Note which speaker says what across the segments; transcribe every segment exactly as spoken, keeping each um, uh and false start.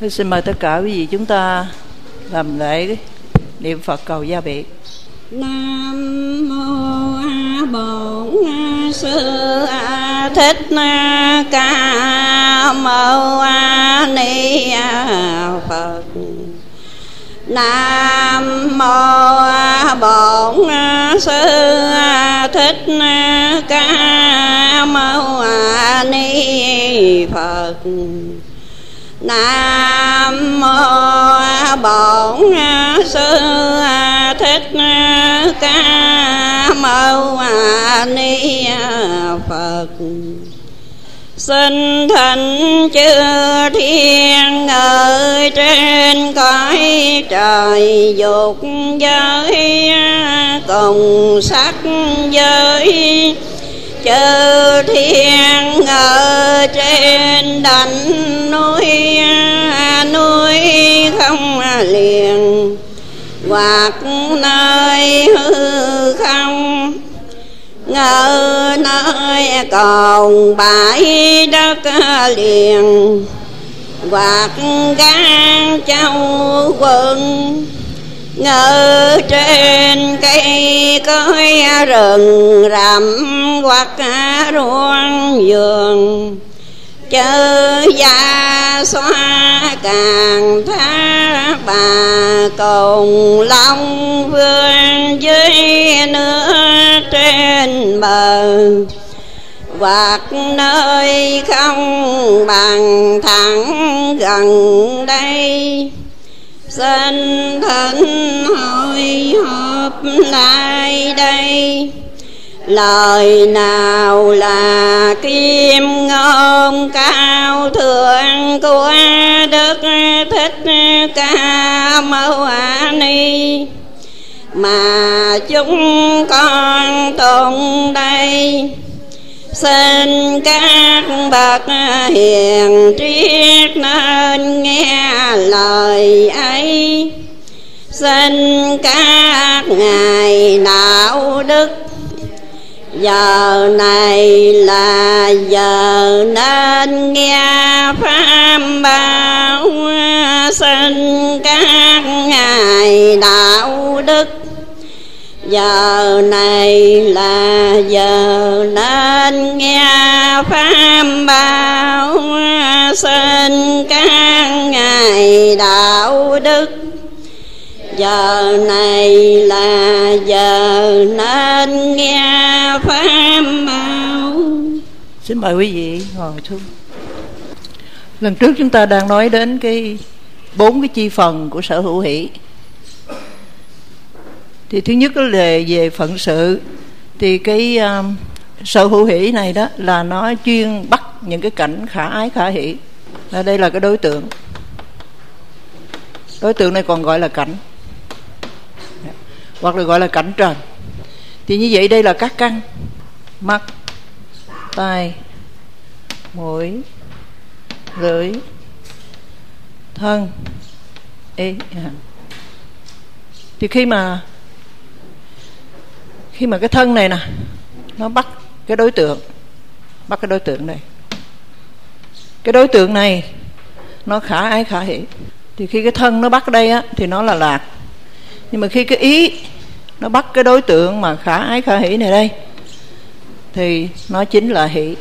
Speaker 1: Xin mời tất cả quý vị chúng ta làm lễ niệm Phật cầu gia biệt.
Speaker 2: Nam mô A Bổn Sư Thích Ca Mâu Ni Phật. Nam mô A Bổn Sư Thích Ca Mâu Ni Phật. Nam mô Bổn Sư Thích Ca Mâu Ni Phật. Xin thỉnh chư thiên ở trên cõi trời dục giới cùng sắc giới, chư thiên ở trên đỉnh núi núi không liền, hoặc nơi hư không, ngờ nơi còn bãi đất liền, hoặc gan châu quần, ngờ trên cây cối rừng rậm, hoặc ruộng vườn, chớ gia xoa càng thác bà cùng long vương dưới nước trên bờ, hoặc nơi không bằng thẳng gần đây. Xin thỉnh hội họp lại đây, lời nào là kim ngôn cao thượng của Đức Thích Ca Mâu Ni, mà chúng con tụng đây. Xin các bậc hiền triết nên nghe lời ấy. Xin các ngài đạo đức, giờ này là giờ nên nghe pháp bảo. Xin các ngài đạo đức, giờ này là giờ nên nghe pháp bảo. Xin các ngài đạo đức, giờ này là giờ nên nghe pháp bảo.
Speaker 1: Xin mời quý vị ngồi xuống. Lần trước chúng ta đang nói đến cái bốn cái chi phần của sở hữu hỷ. Thì thứ nhất là về phận sự. Thì cái um, sở hữu hỷ này đó là nó chuyên bắt những cái cảnh khả ái khả hỷ. Ở đây là cái đối tượng. Đối tượng này còn gọi là cảnh, hoặc là gọi là cảnh trần. Thì như vậy đây là các căn: mắt, tai, mũi, lưỡi, thân, ý. Thì khi mà khi mà cái thân này nè nó bắt cái đối tượng, bắt cái đối tượng này, cái đối tượng này nó khả ái khả hỷ. Thì khi cái thân nó bắt đây á thì nó là lạc. Nhưng mà khi cái ý nó bắt cái đối tượng mà khả ái khả hỷ này đây thì nó chính là hỷ.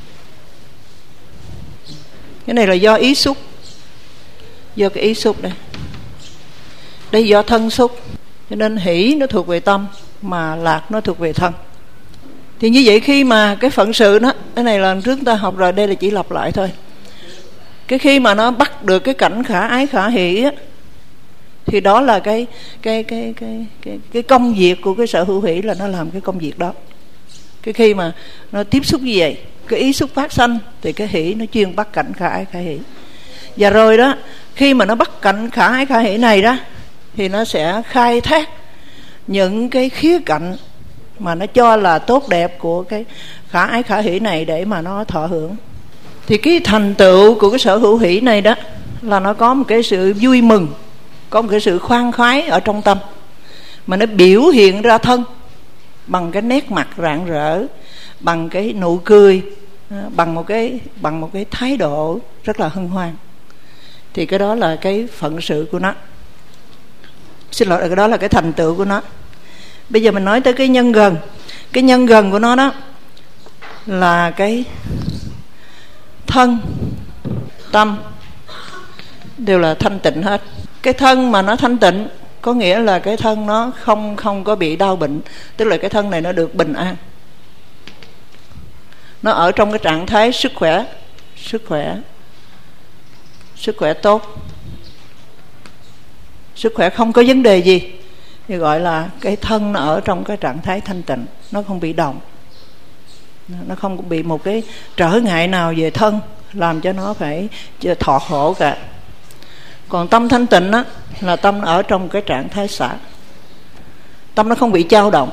Speaker 1: Cái này là do ý xúc, do cái ý xúc đây. Đây do thân xúc, cho nên hỷ nó thuộc về tâm, mà lạc nó thuộc về thân. Thì như vậy khi mà cái phận sự đó, cái này là trước ta học rồi, đây là chỉ lặp lại thôi. Cái khi mà nó bắt được cái cảnh khả ái khả hỷ á, thì đó là cái cái cái cái cái cái công việc của cái sở hữu hỷ, là nó làm cái công việc đó. Cái khi mà nó tiếp xúc như vậy, cái ý xúc phát sanh, thì cái hỷ nó chuyên bắt cảnh khả ái khả hỷ. Và rồi đó, khi mà nó bắt cảnh khả ái khả hỷ này đó, thì nó sẽ khai thác những cái khía cạnh mà nó cho là tốt đẹp của cái khả ái khả hỷ này để mà nó thọ hưởng. Thì cái thành tựu của cái sở hữu hỷ này đó là nó có một cái sự vui mừng, có một cái sự khoan khoái ở trong tâm, mà nó biểu hiện ra thân bằng cái nét mặt rạng rỡ, bằng cái nụ cười, bằng một cái bằng một cái thái độ rất là hân hoan. thì cái đó là cái phận sự của nó. Xin lỗi, cái đó là cái thành tựu của nó. Bây giờ mình nói tới cái nhân gần. Cái nhân gần của nó đó là cái thân, tâm đều là thanh tịnh hết. Cái thân mà nó thanh tịnh có nghĩa là cái thân nó không không có bị đau bệnh, tức là cái thân này nó được bình an, nó ở trong cái trạng thái sức khỏe, sức khỏe, sức khỏe tốt, sức khỏe không có vấn đề gì, thì gọi là cái thân nó ở trong cái trạng thái thanh tịnh, nó không bị động, nó không bị một cái trở ngại nào về thân làm cho nó phải thọ khổ cả. Còn tâm thanh tịnh á, là tâm nó ở trong cái trạng thái xả, tâm nó không bị dao động.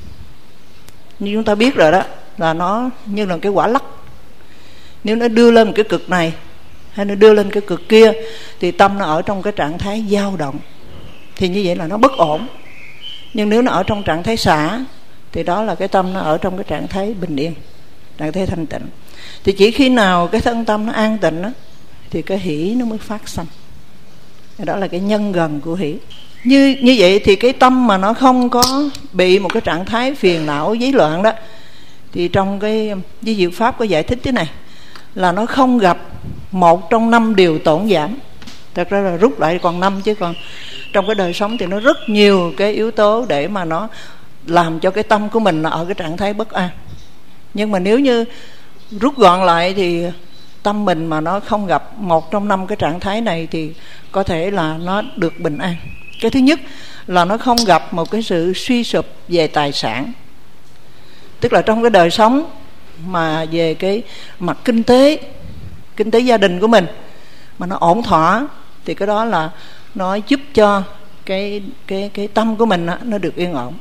Speaker 1: Như chúng ta biết rồi đó, là nó như là cái quả lắc, nếu nó đưa lên cái cực này hay nó đưa lên cái cực kia thì tâm nó ở trong cái trạng thái dao động, thì như vậy là nó bất ổn. Nhưng nếu nó ở trong trạng thái xả thì đó là cái tâm nó ở trong cái trạng thái bình yên, trạng thái thanh tịnh. Thì chỉ khi nào cái thân tâm nó an tịnh á, thì cái hỷ nó mới phát sanh. Đó là cái nhân gần của hỷ. Như như vậy thì cái tâm mà nó không có bị một cái trạng thái phiền não dấy loạn đó, thì trong cái Di Diệu Pháp có giải thích thế này, là nó không gặp một trong năm điều tổn giảm. Thật ra là rút lại còn năm, chứ còn trong cái đời sống thì nó rất nhiều cái yếu tố để mà nó làm cho cái tâm của mình ở cái trạng thái bất an. Nhưng mà nếu như rút gọn lại thì tâm mình mà nó không gặp một trong năm cái trạng thái này thì có thể là nó được bình an. Cái thứ nhất là nó không gặp một cái sự suy sụp về tài sản, tức là trong cái đời sống mà về cái mặt kinh tế, kinh tế gia đình của mình mà nó ổn thỏa, thì cái đó là nó giúp cho cái cái cái tâm của mình đó, nó được yên ổn.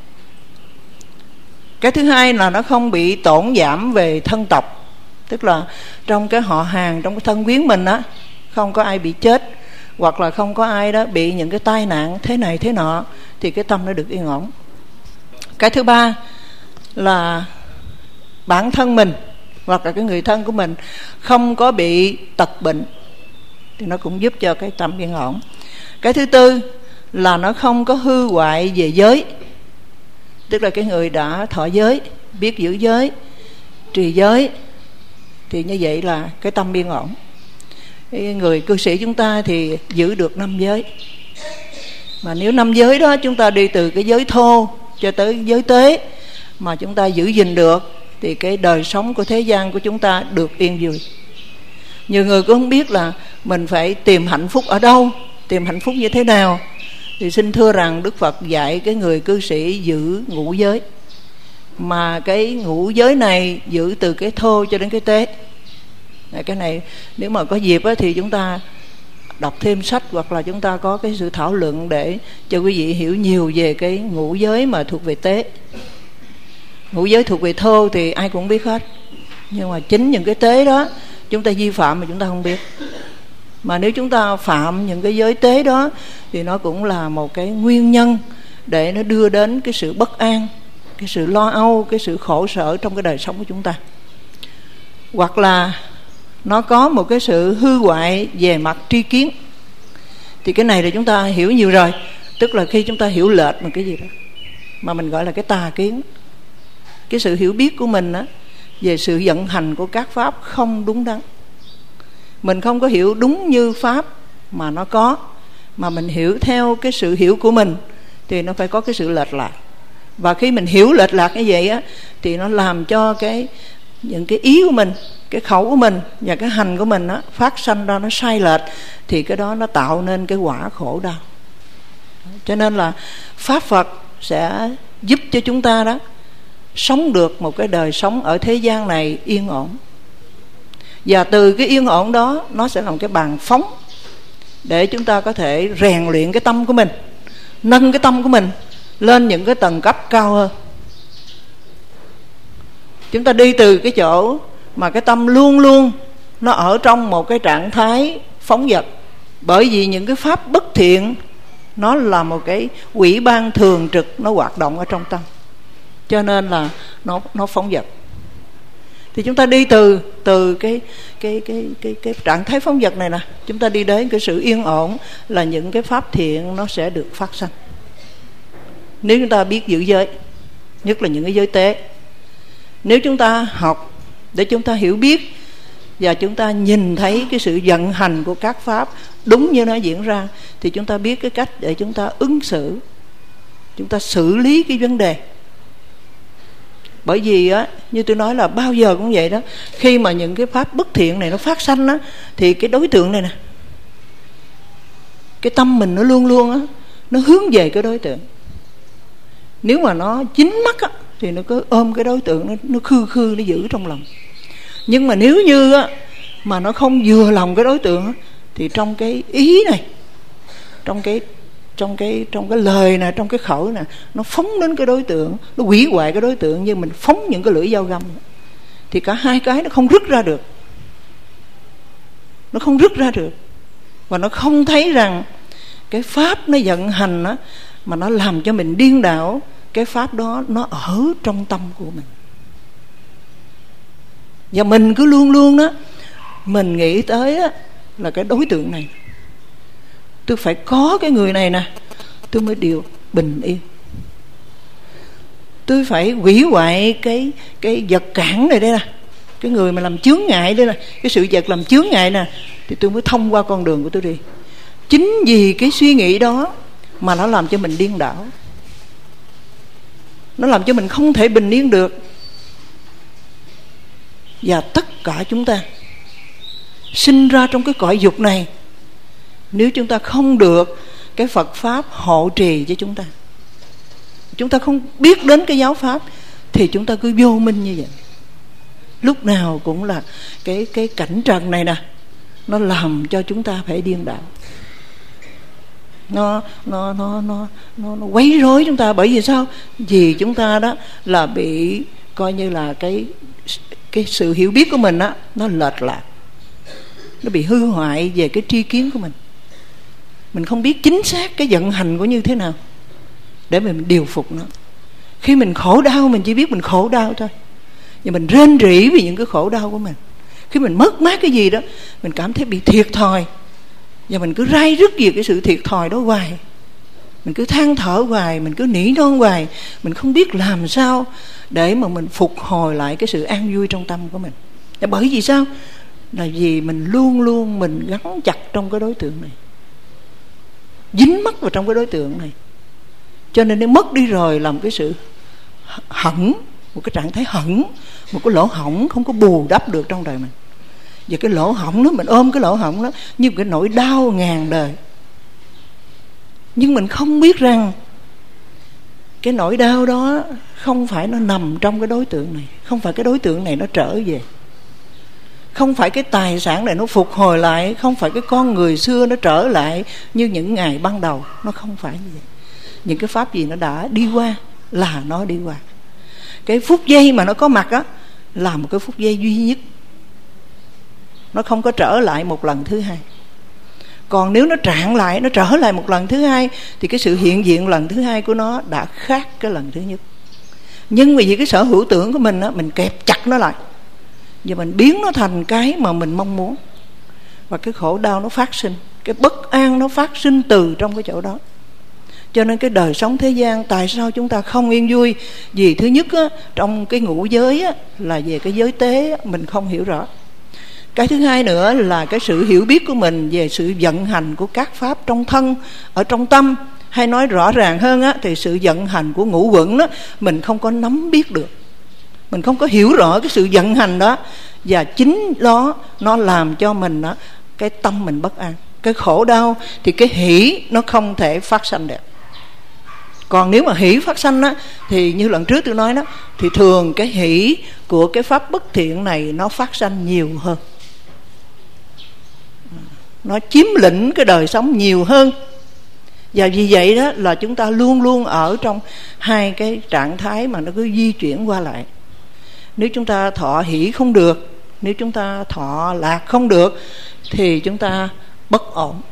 Speaker 1: Cái thứ hai là nó không bị tổn giảm về thân tộc, tức là trong cái họ hàng, trong cái thân quyến mình á, không có ai bị chết, hoặc là không có ai đó bị những cái tai nạn thế này thế nọ, thì cái tâm nó được yên ổn. Cái thứ ba là bản thân mình hoặc là cái người thân của mình không có bị tật bệnh, thì nó cũng giúp cho cái tâm yên ổn. Cái thứ tư là nó không có hư hoại về giới, tức là cái người đã thọ giới, biết giữ giới, trì giới, thì như vậy là cái tâm yên ổn. Cái người cư sĩ chúng ta thì giữ được năm giới, mà nếu năm giới đó chúng ta đi từ cái giới thô cho tới giới tế mà chúng ta giữ gìn được, thì cái đời sống của thế gian của chúng ta được yên vui. Nhiều người cũng không biết là mình phải tìm hạnh phúc ở đâu, tìm hạnh phúc như thế nào. Thì xin thưa rằng Đức Phật dạy cái người cư sĩ giữ ngũ giới, mà cái ngũ giới này giữ từ cái thô cho đến cái tế. Cái này nếu mà có dịp á, thì chúng ta đọc thêm sách, hoặc là chúng ta có cái sự thảo luận để cho quý vị hiểu nhiều về cái ngũ giới mà thuộc về tế. Ngũ giới thuộc về thô thì ai cũng biết hết, nhưng mà chính những cái tế đó chúng ta vi phạm mà chúng ta không biết. Mà nếu chúng ta phạm những cái giới tế đó thì nó cũng là một cái nguyên nhân để nó đưa đến cái sự bất an, cái sự lo âu, cái sự khổ sở trong cái đời sống của chúng ta. Hoặc là nó có một cái sự hư hoại về mặt tri kiến, thì cái này là chúng ta hiểu nhiều rồi. Tức là khi chúng ta hiểu lệch một cái gì đó mà mình gọi là cái tà kiến, cái sự hiểu biết của mình á, về sự vận hành của các pháp không đúng đắn. Mình không có hiểu đúng như pháp mà nó có, mà mình hiểu theo cái sự hiểu của mình, thì nó phải có cái sự lệch lạc. Và khi mình hiểu lệch lạc như vậy á, thì nó làm cho cái những cái ý của mình, cái khẩu của mình và cái hành của mình á, phát sanh ra nó sai lệch, thì cái đó nó tạo nên cái quả khổ đau. Cho nên là Pháp Phật sẽ giúp cho chúng ta đó sống được một cái đời sống ở thế gian này yên ổn. Và từ cái yên ổn đó, nó sẽ làm cái bàn phóng để chúng ta có thể rèn luyện cái tâm của mình, nâng cái tâm của mình lên những cái tầng cấp cao hơn. Chúng ta đi từ cái chỗ mà cái tâm luôn luôn nó ở trong một cái trạng thái phóng dật, bởi vì những cái pháp bất thiện nó là một cái ủy ban thường trực, nó hoạt động ở trong tâm, cho nên là nó, nó phóng dật. Thì chúng ta đi từ từ cái cái cái cái cái trạng thái phóng dật này nè, chúng ta đi đến cái sự yên ổn, là những cái pháp thiện nó sẽ được phát sanh. Nếu chúng ta biết giữ giới, nhất là những cái giới tế, nếu chúng ta học để chúng ta hiểu biết và chúng ta nhìn thấy cái sự vận hành của các pháp đúng như nó diễn ra, thì chúng ta biết cái cách để chúng ta ứng xử, chúng ta xử lý cái vấn đề. Bởi vì á, như tôi nói là bao giờ cũng vậy đó, khi mà những cái pháp bất thiện này nó phát sanh á, thì cái đối tượng này nè, cái tâm mình nó luôn luôn á, nó hướng về cái đối tượng. Nếu mà nó chín mắt á, thì nó cứ ôm cái đối tượng, nó, nó khư khư, nó giữ trong lòng. Nhưng mà nếu như á, mà nó không vừa lòng cái đối tượng á, thì trong cái ý này, trong cái trong cái trong cái lời nè, trong cái khẩu nè, nó phóng đến cái đối tượng, nó hủy hoại cái đối tượng, như mình phóng những cái lưỡi dao găm, thì cả hai cái nó không rứt ra được, nó không rứt ra được, và nó không thấy rằng cái pháp nó vận hành á, mà nó làm cho mình điên đảo. Cái pháp đó nó ở trong tâm của mình, và mình cứ luôn luôn đó, mình nghĩ tới á, là cái đối tượng này, tôi phải có cái người này nè, tôi mới điều bình yên. Tôi phải hủy hoại cái cái vật cản này đây nè, cái người mà làm chướng ngại đây nè, cái sự vật làm chướng ngại nè, thì tôi mới thông qua con đường của tôi đi. Chính vì cái suy nghĩ đó mà nó làm cho mình điên đảo, nó làm cho mình không thể bình yên được. Và tất cả chúng ta sinh ra trong cái cõi dục này, nếu chúng ta không được cái Phật Pháp hộ trì cho chúng ta, chúng ta không biết đến cái giáo Pháp, thì chúng ta cứ vô minh như vậy. Lúc nào cũng là cái, cái cảnh trần này nè, nó làm cho chúng ta phải điên đảo, nó nó nó nó nó, nó quấy rối chúng ta. Bởi vì sao? Vì chúng ta đó là bị coi như là cái cái sự hiểu biết của mình á, nó lệch lạc, nó bị hư hoại về cái tri kiến của mình. Mình không biết chính xác cái vận hành của như thế nào để mình điều phục nó. Khi mình khổ đau, mình chỉ biết mình khổ đau thôi, và mình rên rỉ vì những cái khổ đau của mình. Khi mình mất mát cái gì đó, mình cảm thấy bị thiệt thòi, và mình cứ rai rứt về cái sự thiệt thòi đó hoài. Mình cứ than thở hoài, mình cứ nỉ non hoài, mình không biết làm sao để mà mình phục hồi lại cái sự an vui trong tâm của mình. Và bởi vì sao? Là vì mình luôn luôn mình gắn chặt trong cái đối tượng này, dính mắc vào trong cái đối tượng này, cho nên nó mất đi rồi, làm cái sự hận, một cái trạng thái hận, một cái lỗ hổng không có bù đắp được trong đời mình. Và cái lỗ hổng đó, mình ôm cái lỗ hổng đó như một cái nỗi đau ngàn đời. Nhưng mình không biết rằng cái nỗi đau đó không phải nó nằm trong cái đối tượng này, không phải cái đối tượng này nó trở về, không phải cái tài sản này nó phục hồi lại, không phải cái con người xưa nó trở lại như những ngày ban đầu. Nó không phải như vậy. Những cái pháp gì nó đã đi qua là nó đi qua. Cái phút giây mà nó có mặt á là một cái phút giây duy nhất, nó không có trở lại một lần thứ hai. Còn nếu nó trạng lại, nó trở lại một lần thứ hai, thì cái sự hiện diện lần thứ hai của nó đã khác cái lần thứ nhất. Nhưng vì cái sở hữu tưởng của mình á, mình kẹp chặt nó lại, và mình biến nó thành cái mà mình mong muốn. Và cái khổ đau nó phát sinh, cái bất an nó phát sinh từ trong cái chỗ đó. Cho nên cái đời sống thế gian, tại sao chúng ta không yên vui? Vì thứ nhất á, trong cái ngũ giới á, là về cái giới tế mình không hiểu rõ. Cái thứ hai nữa là cái sự hiểu biết của mình về sự vận hành của các pháp trong thân, ở trong tâm. Hay nói rõ ràng hơn á, thì sự vận hành của ngũ uẩn đó mình không có nắm biết được, mình không có hiểu rõ cái sự vận hành đó. Và chính đó nó làm cho mình á, cái tâm mình bất an. Cái khổ đau thì cái hỷ nó không thể phát sanh được. Còn nếu mà hỷ phát sanh á, thì như lần trước tôi nói đó, thì thường cái hỷ của cái pháp bất thiện này nó phát sanh nhiều hơn, nó chiếm lĩnh cái đời sống nhiều hơn. Và vì vậy đó là chúng ta luôn luôn ở trong hai cái trạng thái mà nó cứ di chuyển qua lại. Nếu chúng ta thọ hỷ không được, nếu chúng ta thọ lạc không được, thì chúng ta bất ổn.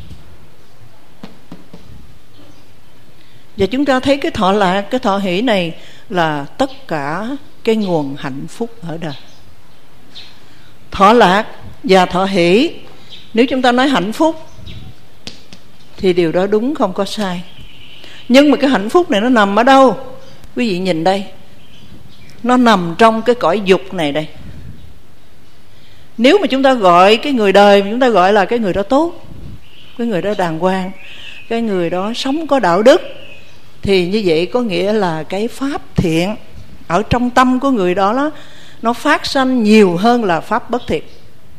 Speaker 1: Và chúng ta thấy cái thọ lạc, cái thọ hỷ này là tất cả cái nguồn hạnh phúc ở đời. thọ lạc và thọ hỷ. Nếu chúng ta nói hạnh phúc thì điều đó đúng, không có sai. Nhưng mà cái hạnh phúc này nó nằm ở đâu? Quý vị nhìn đây, nó nằm trong cái cõi dục này đây. Nếu mà chúng ta gọi cái người đời, chúng ta gọi là cái người đó tốt, cái người đó đàng hoàng, cái người đó sống có đạo đức, thì như vậy có nghĩa là cái pháp thiện ở trong tâm của người đó, đó nó phát sanh nhiều hơn là pháp bất thiện.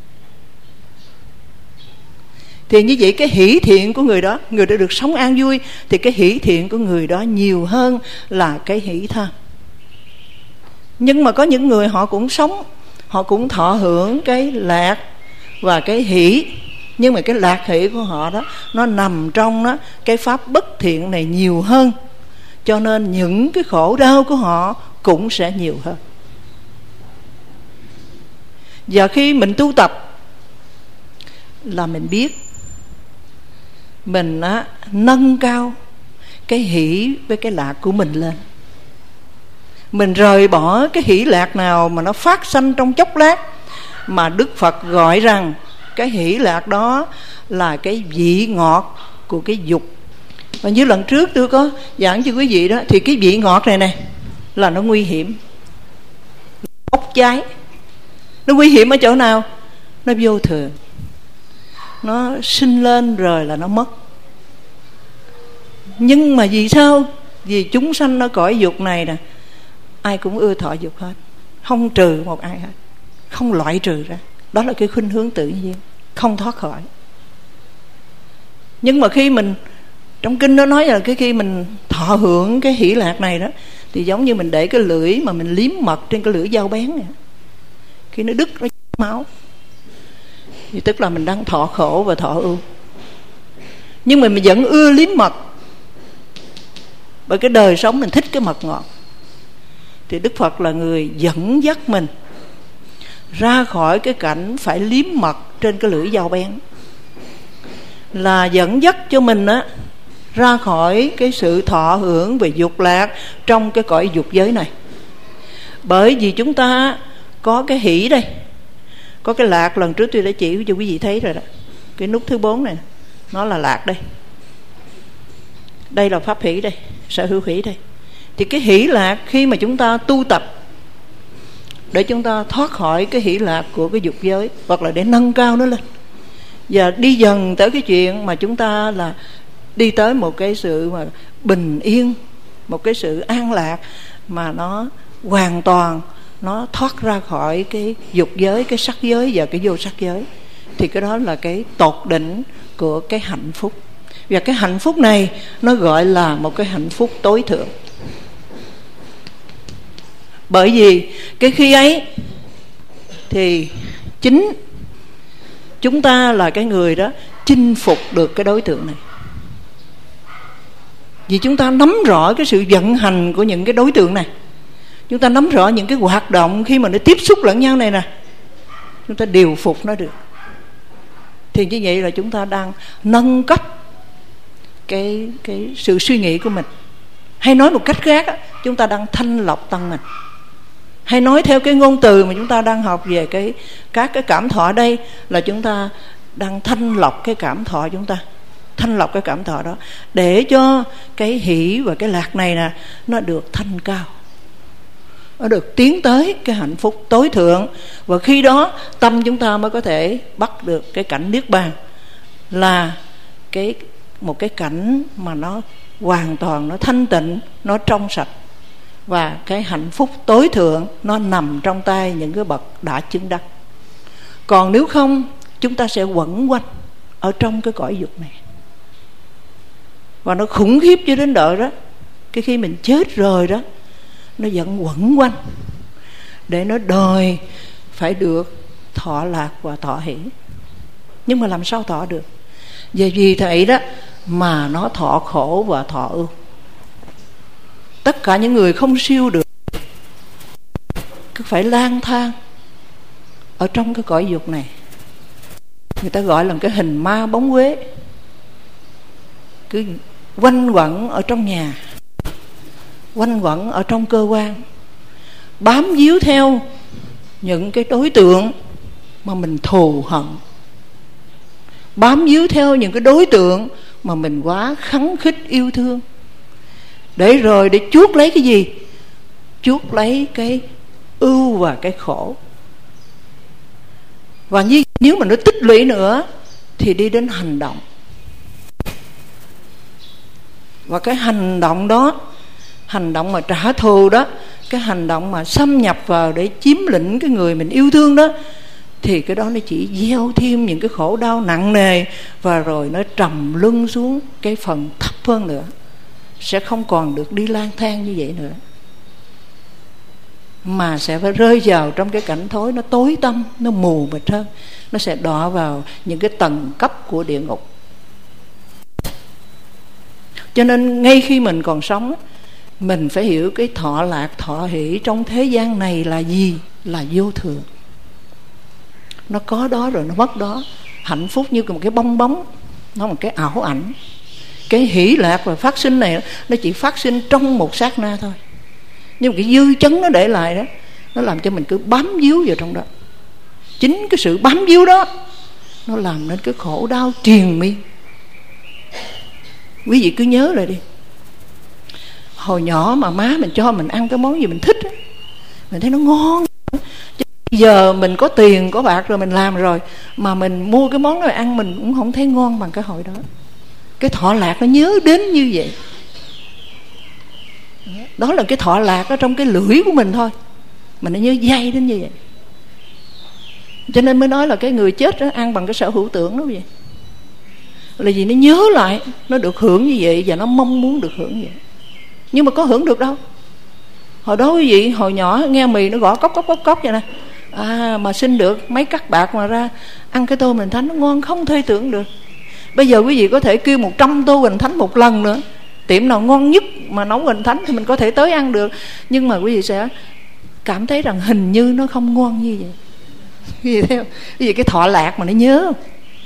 Speaker 1: Thì như vậy cái hỷ thiện của người đó, người đó được sống an vui, thì cái hỷ thiện của người đó nhiều hơn là cái hỷ tha. Nhưng mà có những người họ cũng sống, họ cũng thọ hưởng cái lạc và cái hỷ, nhưng mà cái lạc hỷ của họ đó nó nằm trong đó cái pháp bất thiện này nhiều hơn, cho nên những cái khổ đau của họ cũng sẽ nhiều hơn. Và khi mình tu tập là mình biết mình á, nâng cao cái hỷ với cái lạc của mình lên. Mình rời bỏ cái hỷ lạc nào mà nó phát sanh trong chốc lát, mà Đức Phật gọi rằng cái hỷ lạc đó là cái vị ngọt của cái dục. Và như lần trước tôi có giảng cho quý vị đó, thì cái vị ngọt này này là nó nguy hiểm, bốc cháy. Nó nguy hiểm ở chỗ nào? Nó vô thường, nó sinh lên rồi là nó mất. Nhưng mà vì sao? Vì chúng sanh ở cõi dục này nè, ai cũng ưa thọ dục hết, không trừ một ai hết, không loại trừ ra. Đó là cái khuynh hướng tự nhiên, không thoát khỏi. Nhưng mà khi mình, trong kinh nó nói là cái khi mình thọ hưởng cái hỷ lạc này đó, thì giống như mình để cái lưỡi mà mình liếm mật trên cái lưỡi dao bén này, khi nó đứt nó máu, thì tức là mình đang thọ khổ và thọ ưu. Nhưng mà mình vẫn ưa liếm mật, bởi cái đời sống mình thích cái mật ngọt. Thì Đức Phật là người dẫn dắt mình ra khỏi cái cảnh phải liếm mật trên cái lưỡi dao bén, là dẫn dắt cho mình á ra khỏi cái sự thọ hưởng về dục lạc trong cái cõi dục giới này. Bởi vì chúng ta có cái hỷ đây, có cái lạc, lần trước tôi đã chỉ cho quý vị thấy rồi đó. Cái nút thứ bốn này, nó là lạc đây. Đây là pháp hỷ đây, sở hữu hỷ đây. Thì cái hỷ lạc khi mà chúng ta tu tập để chúng ta thoát khỏi cái hỷ lạc của cái dục giới, hoặc là để nâng cao nó lên, và đi dần tới cái chuyện mà chúng ta là đi tới một cái sự mà bình yên, một cái sự an lạc mà nó hoàn toàn, nó thoát ra khỏi cái dục giới, cái sắc giới và cái vô sắc giới. Thì cái đó là cái tột đỉnh của cái hạnh phúc. Và cái hạnh phúc này nó gọi là một cái hạnh phúc tối thượng. Bởi vì cái khi ấy thì chính chúng ta là cái người đó chinh phục được cái đối tượng này. Vì chúng ta nắm rõ cái sự vận hành của những cái đối tượng này, chúng ta nắm rõ những cái hoạt động khi mà nó tiếp xúc lẫn nhau này nè, chúng ta điều phục nó được. Thì như vậy là chúng ta đang nâng cấp cái, cái sự suy nghĩ của mình. Hay nói một cách khác, chúng ta đang thanh lọc tâm mình. Hay nói theo cái ngôn từ mà chúng ta đang học về cái, các cái cảm thọ đây, là chúng ta đang thanh lọc cái cảm thọ chúng ta, thanh lọc cái cảm thọ đó, để cho cái hỷ và cái lạc này nè nó được thanh cao, nó được tiến tới cái hạnh phúc tối thượng. Và khi đó tâm chúng ta mới có thể bắt được cái cảnh niết bàn, là cái một cái cảnh mà nó hoàn toàn, nó thanh tịnh, nó trong sạch. Và cái hạnh phúc tối thượng nó nằm trong tay những cái bậc đã chứng đắc. Còn nếu không, chúng ta sẽ quẩn quanh ở trong cái cõi dục này. Và nó khủng khiếp cho đến độ đó, cái khi mình chết rồi đó, nó vẫn quẩn quanh để nó đòi phải được thọ lạc và thọ hỷ. Nhưng mà làm sao thọ được? Vì vì vậy đó mà nó thọ khổ và thọ ưu. Tất cả những người không siêu được cứ phải lang thang ở trong cái cõi dục này. Người ta gọi là cái hình ma bóng quế, cứ quanh quẩn ở trong nhà, quanh quẩn ở trong cơ quan, bám víu theo những cái đối tượng mà mình thù hận, bám víu theo những cái đối tượng mà mình quá khắng khích yêu thương, để rồi để chuốc lấy cái gì? Chuốc lấy cái ưu và cái khổ. Và như, nếu mà nó tích lũy nữa thì đi đến hành động. Và cái hành động đó, hành động mà trả thù đó, cái hành động mà xâm nhập vào để chiếm lĩnh cái người mình yêu thương đó, thì cái đó nó chỉ gieo thêm những cái khổ đau nặng nề, và rồi nó trầm luân xuống cái phần thấp hơn nữa, sẽ không còn được đi lang thang như vậy nữa, mà sẽ phải rơi vào trong cái cảnh thối nó tối tăm, nó mù mịt hơn, nó sẽ đọa vào những cái tầng cấp của địa ngục. Cho nên ngay khi mình còn sống, mình phải hiểu cái thọ lạc thọ hỷ trong thế gian này là gì? Là vô thường. Nó có đó rồi nó mất đó. Hạnh phúc như một cái bong bóng, nó là một cái ảo ảnh. Cái hỷ lạc và phát sinh này nó chỉ phát sinh trong một sát na thôi, nhưng mà cái dư chấn nó để lại đó, nó làm cho mình cứ bám víu vào trong đó. Chính cái sự bám víu đó nó làm nên cái khổ đau triền miên. Quý vị cứ nhớ lại đi, hồi nhỏ mà má mình cho mình ăn cái món gì mình thích á, mình thấy nó ngon. Giờ mình có tiền có bạc rồi, mình làm rồi, mà mình mua cái món đó ăn mình cũng không thấy ngon bằng cái hồi đó. Cái thọ lạc nó nhớ đến như vậy. Đó là cái thọ lạc ở trong cái lưỡi của mình thôi, mà nó nhớ dây đến như vậy. Cho nên mới nói là cái người chết đó, ăn bằng cái sở hữu tưởng đó vậy. Là gì? Nó nhớ lại, nó được hưởng như vậy, và nó mong muốn được hưởng như vậy. Nhưng mà có hưởng được đâu. Hồi đó quý vị, hồi nhỏ nghe mì nó gõ cốc cốc cốc cốc vậy nè, à, mà xin được mấy cắc bạc mà ra ăn cái tô Bình Thánh nó ngon không thể tưởng được. Bây giờ quý vị có thể kêu một trăm tô Bình Thánh một lần nữa, tiệm nào ngon nhất mà nấu Bình Thánh thì mình có thể tới ăn được. Nhưng mà quý vị sẽ cảm thấy rằng hình như nó không ngon như vậy. Quý vị thấy không? Quý vị cái thọ lạc mà nó nhớ không?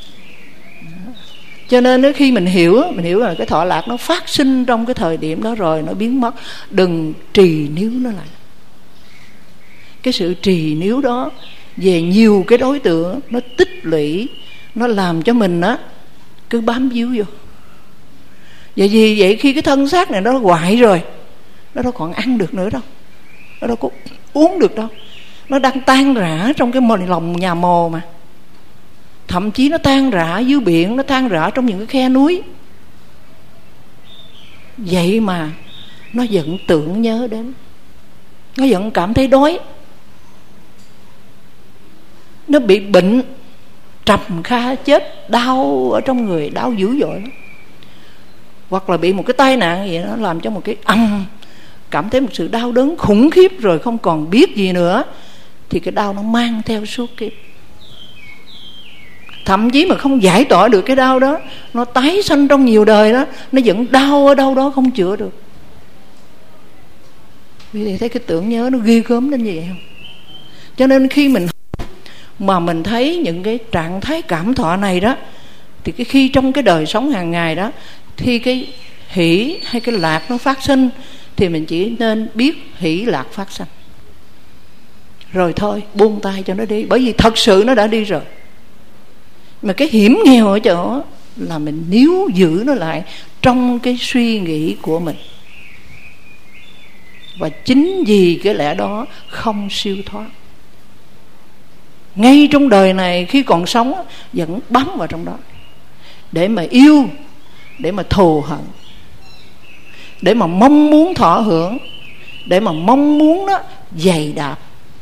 Speaker 1: Cho nên khi mình hiểu, mình hiểu là cái thọ lạc nó phát sinh trong cái thời điểm đó rồi nó biến mất. Đừng trì níu nó lại. Cái sự trì níu đó về nhiều cái đối tượng, nó tích lũy, nó làm cho mình á cứ bám víu vô. Vậy vì vậy khi cái thân xác này nó hoại rồi, nó đâu còn ăn được nữa đâu, nó đâu có uống được đâu. Nó đang tan rã trong cái lòng nhà mồ mà. Thậm chí nó tan rã dưới biển, nó tan rã trong những cái khe núi. Vậy mà nó vẫn tưởng nhớ đến, nó vẫn cảm thấy đói. Nó bị bệnh trầm kha chết, đau ở trong người, đau dữ dội lắm. Hoặc là bị một cái tai nạn gì nó làm cho một cái âm, cảm thấy một sự đau đớn khủng khiếp rồi không còn biết gì nữa, thì cái đau nó mang theo suốt kiếp. Thậm chí mà không giải tỏa được cái đau đó, nó tái sanh trong nhiều đời đó, nó vẫn đau ở đâu đó không chữa được. Vì vậy thấy cái tưởng nhớ nó ghê gớm đến như vậy không? Cho nên khi mình mà mình thấy những cái trạng thái cảm thọ này đó, thì cái khi trong cái đời sống hàng ngày đó, khi cái hỷ hay cái lạc nó phát sinh, thì mình chỉ nên biết hỷ lạc phát sinh rồi thôi, buông tay cho nó đi. Bởi vì thật sự nó đã đi rồi. Mà cái hiểm nghèo ở chỗ là mình níu giữ nó lại trong cái suy nghĩ của mình. Và chính vì cái lẽ đó không siêu thoát. Ngay trong đời này khi còn sống vẫn bám vào trong đó, để mà yêu, để mà thù hận, để mà mong muốn thọ hưởng, để mà mong muốn đó dày đạp.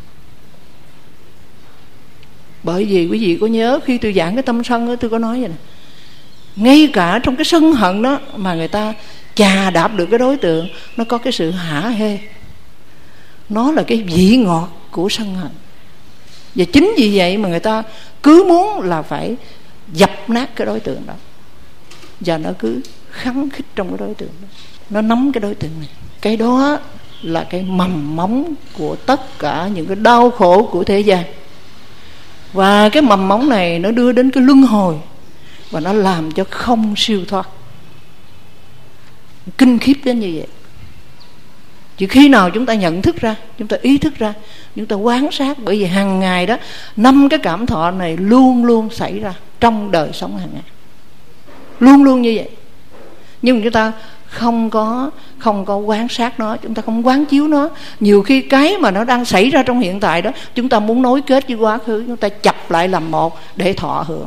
Speaker 1: Bởi vì quý vị có nhớ khi tôi giảng cái tâm sân đó, tôi có nói vậy nè, ngay cả trong cái sân hận đó mà người ta chà đạp được cái đối tượng, nó có cái sự hả hê, nó là cái vị ngọt của sân hận. Và chính vì vậy mà người ta cứ muốn là phải dập nát cái đối tượng đó, và nó cứ khắng khích trong cái đối tượng đó, nó nắm cái đối tượng này. Cái đó là cái mầm móng của tất cả những cái đau khổ của thế gian. Và cái mầm móng này nó đưa đến cái luân hồi, và nó làm cho không siêu thoát. Kinh khiếp đến như vậy. Chỉ khi nào chúng ta nhận thức ra, chúng ta ý thức ra, chúng ta quan sát. Bởi vì hàng ngày đó, năm cái cảm thọ này luôn luôn xảy ra trong đời sống hàng ngày, luôn luôn như vậy. Nhưng mà chúng ta không có không có quan sát nó, chúng ta không quán chiếu nó. Nhiều khi cái mà nó đang xảy ra trong hiện tại đó, chúng ta muốn nối kết với quá khứ, chúng ta chập lại làm một để thọ hưởng.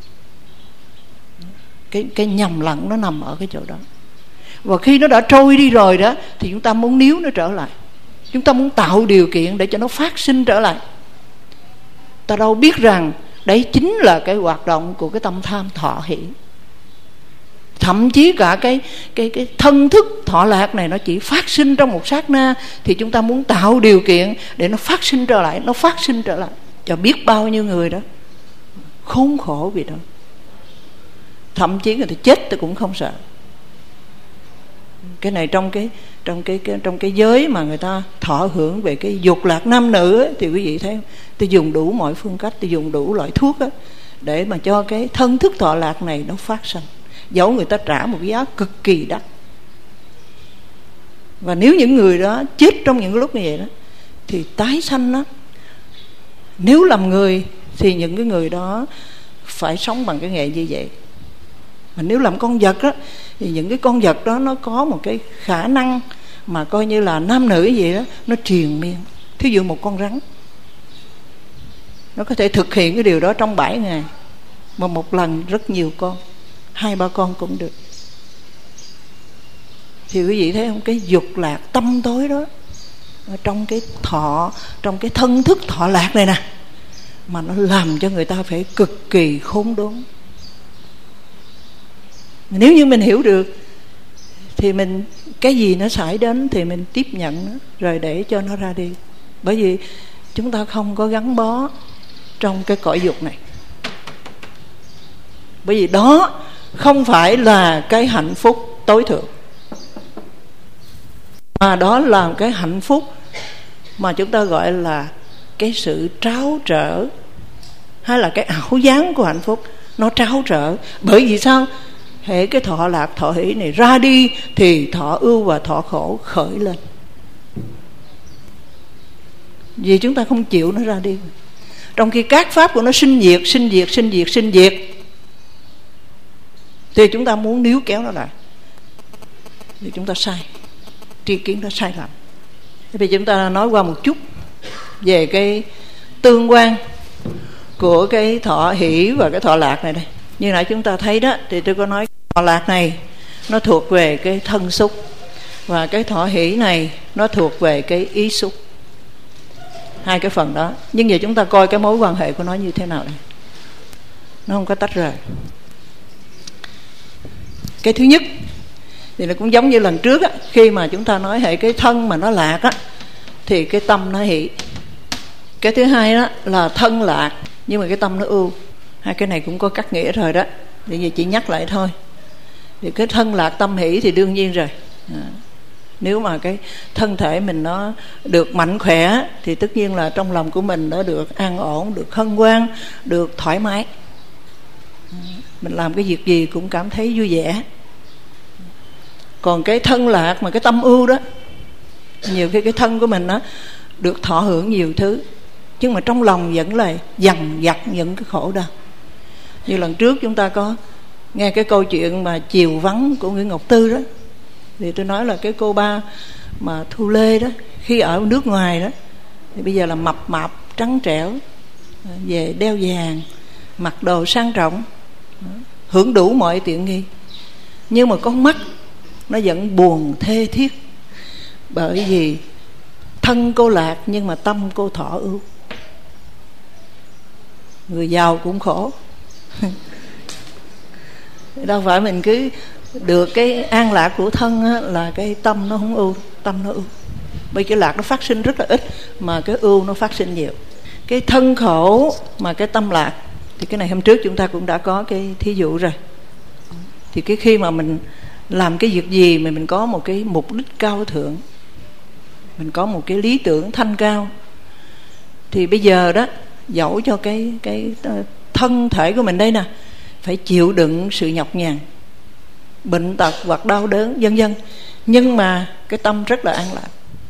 Speaker 1: Cái, cái nhầm lẫn nó nằm ở cái chỗ đó. Và khi nó đã trôi đi rồi đó, thì chúng ta muốn níu nó trở lại, chúng ta muốn tạo điều kiện để cho nó phát sinh trở lại. Ta đâu biết rằng đấy chính là cái hoạt động của cái tâm tham thọ hỷ. Thậm chí cả cái, cái, cái thân thức thọ lạc này nó chỉ phát sinh trong một sát na, thì chúng ta muốn tạo điều kiện để nó phát sinh trở lại, nó phát sinh trở lại. Cho biết bao nhiêu người đó khốn khổ vì đó. Thậm chí người ta chết tôi cũng không sợ. Cái này trong cái trong cái, cái trong cái giới mà người ta thọ hưởng về cái dục lạc nam nữ ấy, thì quý vị thấy tôi dùng đủ mọi phương cách, tôi dùng đủ loại thuốc ấy, để mà cho cái thân thức thọ lạc này nó phát sinh, dẫu người ta trả một giá cực kỳ đắt. Và nếu những người đó chết trong những lúc như vậy đó, thì tái sanh đó, nếu làm người thì những cái người đó phải sống bằng cái nghệ như vậy. Mà nếu làm con vật đó, thì những cái con vật đó nó có một cái khả năng mà coi như là nam nữ vậy đó, nó triền miên. Thí dụ một con rắn, nó có thể thực hiện cái điều đó trong bảy ngày, mà một lần rất nhiều con, hai ba con cũng được. Thì quý vị thấy không, cái dục lạc tâm tối đó ở trong cái thọ, trong cái thân thức thọ lạc này nè, mà nó làm cho người ta phải cực kỳ khốn đốn. Nếu như mình hiểu được thì mình, cái gì nó xảy đến thì mình tiếp nhận nó, rồi để cho nó ra đi. Bởi vì chúng ta không có gắn bó trong cái cõi dục này. Bởi vì đó không phải là cái hạnh phúc tối thượng, mà đó là cái hạnh phúc mà chúng ta gọi là cái sự tráo trở, hay là cái ảo dáng của hạnh phúc. Nó tráo trở. Bởi vì sao? Hễ cái thọ lạc thọ hỷ này ra đi, thì thọ ưu và thọ khổ khởi lên. Vì chúng ta không chịu nó ra đi. Trong khi các pháp của nó sinh diệt, sinh diệt, sinh diệt, sinh diệt, thì chúng ta muốn níu kéo nó lại, thì chúng ta sai, tri kiến nó sai lầm. Bây giờ chúng ta nói qua một chút về cái tương quan của cái thọ hỷ và cái thọ lạc này đây. Như nãy chúng ta thấy đó, thì tôi có nói thọ lạc này nó thuộc về cái thân xúc, và cái thọ hỷ này nó thuộc về cái ý xúc. Hai cái phần đó. Nhưng giờ chúng ta coi cái mối quan hệ của nó như thế nào đây. Nó không có tách rời. Cái thứ nhất thì nó cũng giống như lần trước á, khi mà chúng ta nói hệ cái thân mà nó lạc á, thì cái tâm nó hỷ. Cái thứ hai đó là thân lạc, nhưng mà cái tâm nó ưu. Hai cái này cũng có cắt nghĩa rồi đó, bây giờ chỉ nhắc lại thôi. Thì cái thân lạc tâm hỷ thì đương nhiên rồi. À, nếu mà cái thân thể mình nó được mạnh khỏe, thì tất nhiên là trong lòng của mình nó được an ổn, được hân hoan, được thoải mái. À, mình làm cái việc gì cũng cảm thấy vui vẻ. Còn cái thân lạc mà cái tâm ưu đó, nhiều khi cái thân của mình nó được thọ hưởng nhiều thứ, nhưng mà trong lòng vẫn là dằn vặt những cái khổ đau. Như lần trước chúng ta có nghe cái câu chuyện mà chiều vắng của Nguyễn Ngọc Tư đó, thì tôi nói là cái cô ba mà Thu Lê đó, khi ở nước ngoài đó, thì bây giờ là mập mạp trắng trẻo, về đeo vàng, mặc đồ sang trọng, hưởng đủ mọi tiện nghi, nhưng mà con mắt nó vẫn buồn thê thiết. Bởi vì thân cô lạc, nhưng mà tâm cô thọ ưu. Người giàu cũng khổ. Đâu phải mình cứ được cái an lạc của thân á, là cái tâm nó không ưu, tâm nó ưu. Bởi cái lạc nó phát sinh rất là ít, mà cái ưu nó phát sinh nhiều. Cái thân khổ mà cái tâm lạc, thì cái này hôm trước chúng ta cũng đã có cái thí dụ rồi. Thì cái khi mà mình làm cái việc gì mà mình có một cái mục đích cao thượng, mình có một cái lý tưởng thanh cao, thì bây giờ đó, dẫu cho cái, cái thân thể của mình đây nè phải chịu đựng sự nhọc nhằn, bệnh tật hoặc đau đớn vân vân, nhưng mà cái tâm rất là an lạc.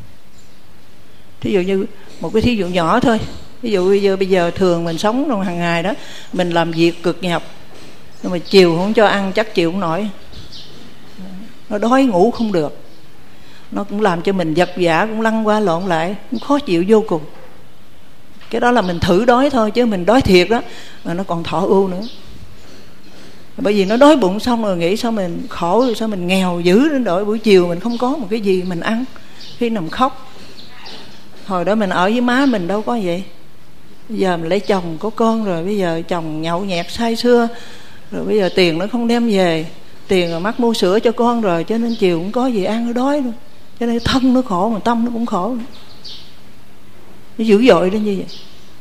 Speaker 1: Thí dụ như một cái thí dụ nhỏ thôi, ví dụ bây giờ, bây giờ thường mình sống trong hàng ngày đó, mình làm việc cực nhọc, nhưng mà chiều không cho ăn chắc chịu không nổi, nó đói ngủ không được, nó cũng làm cho mình vật vã, cũng lăn qua lộn lại, cũng khó chịu vô cùng. Cái đó là mình thử đói thôi, chứ mình đói thiệt đó mà nó còn thọ ưu nữa. Bởi vì nó đói bụng xong rồi nghĩ sao mình khổ, sao mình nghèo dữ đến đổi buổi chiều mình không có một cái gì mình ăn, khi nằm khóc. Hồi đó mình ở với má mình đâu có vậy. Bây giờ mình lấy chồng có con rồi, bây giờ chồng nhậu nhẹt say sưa, rồi bây giờ tiền nó không đem về, tiền rồi mắc mua sữa cho con rồi, cho nên chiều cũng có gì ăn, nó đói luôn. Cho nên thân nó khổ mà tâm nó cũng khổ, nó dữ dội đến như vậy.